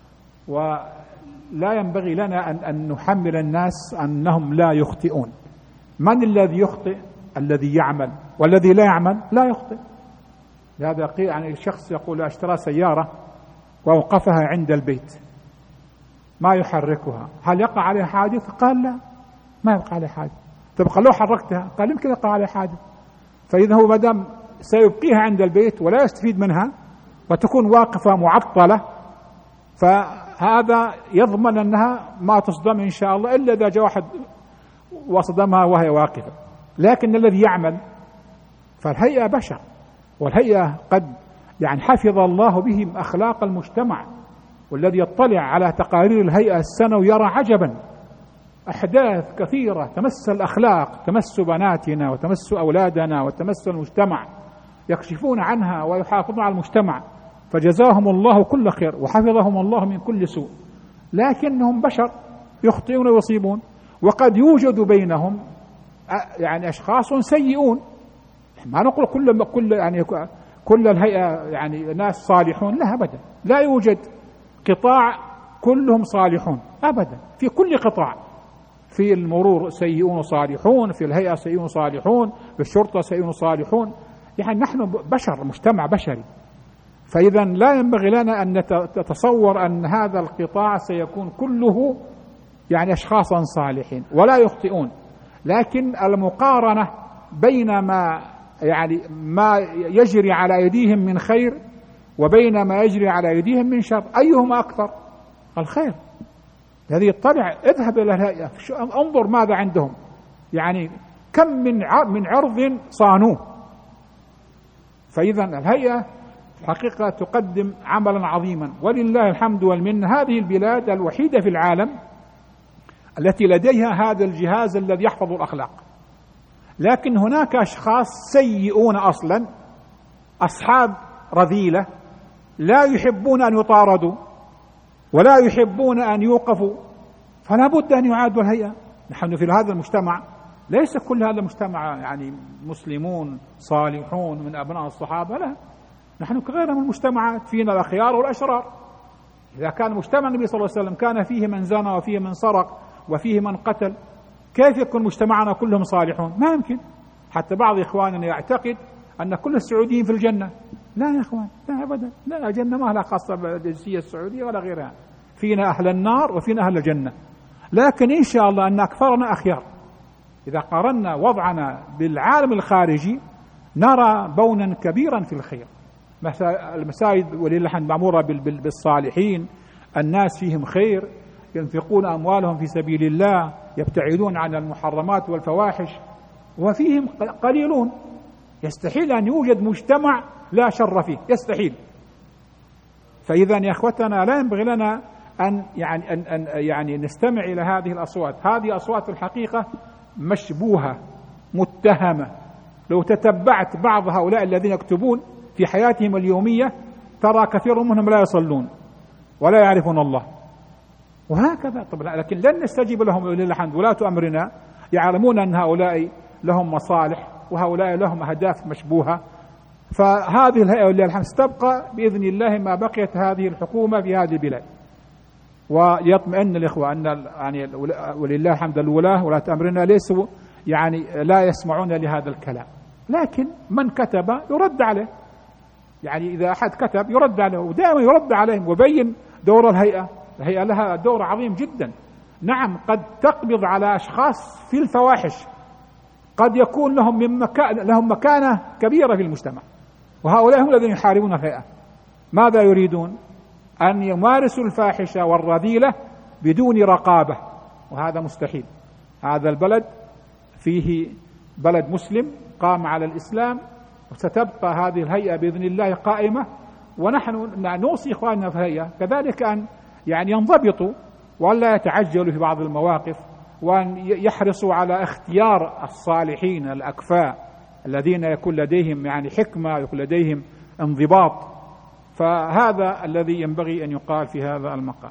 ولا ينبغي لنا أن نحمل الناس أنهم لا يخطئون. من الذي يخطئ؟ الذي يعمل، والذي لا يعمل لا يخطئ. لهذا يعني الشخص يقول اشترى سيارة وأوقفها عند البيت ما يحركها، هل يقع عليه حادث؟ قال لا، ما يقع عليه حادث. طب لو حركتها؟ قال يمكن يقع عليه حادث. فإذا هو مدام سيبقيها عند البيت ولا يستفيد منها وتكون واقفة معطلة، فهذا يضمن أنها ما تصدم إن شاء الله إلا إذا جاء واحد وصدمها وهي واقفة. لكن الذي يعمل، فالهيئة بشر، والهيئة قد يعني حفظ الله بهم أخلاق المجتمع، والذي يطلع على تقارير الهيئة السنوي يرى عجبا، أحداث كثيرة تمس الأخلاق، تمس بناتنا وتمس أولادنا وتمس المجتمع، يكشفون عنها ويحافظون على المجتمع، فجزاهم الله كل خير وحفظهم الله من كل سوء. لكنهم بشر يخطئون ويصيبون، وقد يوجد بينهم يعني أشخاص سيئون. ما نقول كل الهيئة يعني ناس صالحون، لا أبدا، لا يوجد قطاع كلهم صالحون أبدا. في كل قطاع، في المرور سيئون صالحون، في الهيئة سيئون صالحون، في الشرطة سيئون صالحون. يعني نحن بشر، مجتمع بشري. فإذا لا ينبغي لنا أن نتصور أن هذا القطاع سيكون كله يعني أشخاصا صالحين ولا يخطئون. لكن المقارنة بين ما يجري على أيديهم من خير وبين ما يجري على أيديهم من شر، أيهما أكثر؟ الخير. الذي يطلع اذهب إلى الهيئة انظر ماذا عندهم، يعني كم من عرض صانوه. فإذا الهيئة الحقيقة تقدم عملا عظيما، ولله الحمد والمنة. هذه البلاد الوحيدة في العالم التي لديها هذا الجهاز الذي يحفظ الأخلاق. لكن هناك أشخاص سيئون أصلا، أصحاب رذيلة، لا يحبون أن يطاردوا ولا يحبون أن يوقفوا، فلا بد أن يعادوا الهيئة. نحن في هذا المجتمع ليس كل هذا المجتمع يعني مسلمون صالحون من أبناء الصحابة، لا، نحن كغيرنا من المجتمعات، فينا الأخيار والأشرار. إذا كان مجتمع النبي صلى الله عليه وسلم كان فيه من زنى وفيه من سرق وفيه من قتل، كيف يكون مجتمعنا كلهم صالحون؟ ما يمكن. حتى بعض إخواننا يعتقد أن كل السعوديين في الجنة. لا يا إخوان، لا أبدا، لا، الجنة ما لها خاصة بالجنسية السعودية ولا غيرها، فينا أهل النار وفينا أهل الجنة. لكن إن شاء الله أن أكثرنا أخيار. إذا قارنا وضعنا بالعالم الخارجي نرى بونا كبيرا في الخير. المساجد ولله الحمد معمورة بالصالحين، الناس فيهم خير، ينفقون أموالهم في سبيل الله، يبتعدون عن المحرمات والفواحش، وفيهم قليلون. يستحيل أن يوجد مجتمع لا شر فيه، يستحيل. فإذا يا أخوتنا لا ينبغي لنا أن نستمع إلى هذه الأصوات. هذه أصوات الحقيقة مشبوهة متهمة. لو تتبعت بعض هؤلاء الذين يكتبون في حياتهم اليومية ترى كثير منهم لا يصلون ولا يعرفون الله، وهكذا. طبعا لكن لن نستجيب لهم ولله الحمد. ولاة أمرنا يعلمون أن هؤلاء لهم مصالح وهؤلاء لهم أهداف مشبوهة، فهذه الهيئة ولله الحمد ستبقى بإذن الله ما بقيت هذه الحكومة في هذه البلاد. ويطمئن الإخوة أن يعني ولله الحمد ولاة أمرنا ليسوا يعني لا يسمعون لهذا الكلام، لكن من كتب يرد عليه، يعني إذا أحد كتب يرد عليه، ودائما يرد عليهم وبين دور الهيئة. الهيئة لها دور عظيم جدا. نعم قد تقبض على أشخاص في الفواحش، قد يكون لهم مكانة كبيرة في المجتمع، وهؤلاء هم الذين يحاربون الهيئة. ماذا يريدون؟ أن يمارسوا الفاحشة والرذيلة بدون رقابة، وهذا مستحيل. هذا البلد فيه بلد مسلم قام على الإسلام، وستبقى هذه الهيئة بإذن الله قائمة. ونحن نوصي إخواننا في الهيئة كذلك أن يعني ينضبطوا ولا يتعجلوا في بعض المواقف، وأن يحرصوا على اختيار الصالحين الأكفاء الذين يكون لديهم يعني حكمة، يكون لديهم انضباط. فهذا الذي ينبغي أن يقال في هذا المقام.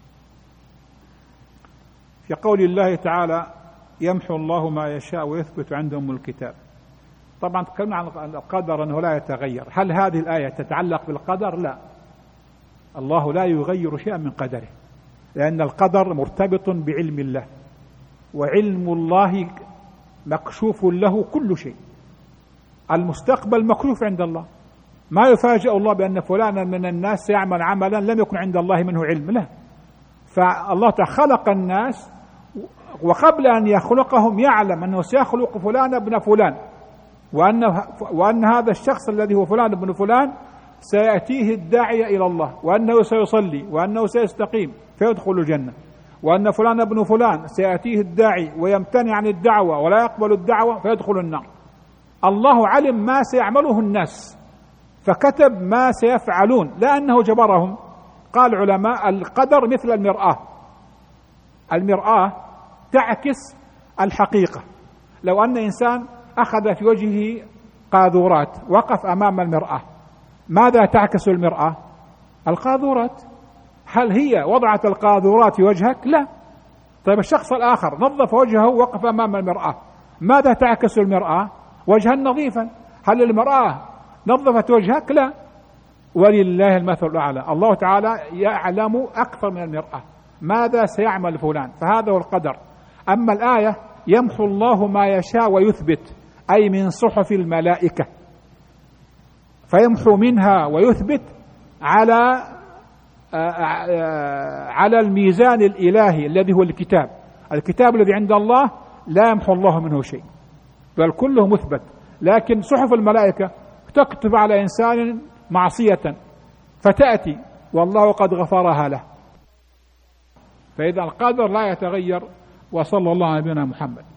في قول الله تعالى: يمحو الله ما يشاء ويثبت عندهم الكتاب. طبعا تكلمنا عن القدر أنه لا يتغير. هل هذه الآية تتعلق بالقدر؟ لا، الله لا يغير شيئا من قدره، لأن القدر مرتبط بعلم الله، وعلم الله مكشوف له كل شيء. المستقبل مكشوف عند الله، ما يفاجئ الله بأن فلانا من الناس سيعمل عملا لم يكن عند الله منه علم، لا. فالله تعالى خلق الناس، وقبل أن يخلقهم يعلم أنه سيخلق فلان ابن فلان، وأن هذا الشخص الذي هو فلان ابن فلان سيأتيه الداعية إلى الله، وأنه سيصلي، وأنه سيستقيم فيدخل الجنة، وأن فلان ابن فلان سيأتيه الداعي ويمتنع عن الدعوة ولا يقبل الدعوة فيدخل النار. الله علم ما سيعمله الناس فكتب ما سيفعلون، لا أنه جبرهم. قال العلماء: القدر مثل المرآة، المرآة تعكس الحقيقة. لو أن إنسان أخذ في وجهه قاذورات، وقف أمام المرآة، ماذا تعكس المرآة؟ القاذورات. هل هي وضعت القاذورات في وجهك؟ لا. طيب الشخص الآخر نظف وجهه ووقف أمام المرآة، ماذا تعكس المرآة؟ وجها نظيفا. هل المرآة نظفت وجهك؟ لا. ولله المثل الأعلى، الله تعالى يعلم أكثر من المرآة ماذا سيعمل فلان، فهذا هو القدر. أما الآية: يمحو الله ما يشاء ويثبت، أي من صحف الملائكة، فيمحو منها ويثبت على الميزان الإلهي الذي هو الكتاب. الكتاب الذي عند الله لا يمحو الله منه شيء، بل كله مثبت. لكن صحف الملائكة تكتب على إنسان معصية فتأتي والله قد غفرها له. فإذا القدر لا يتغير. وصلى الله على نبينا محمد.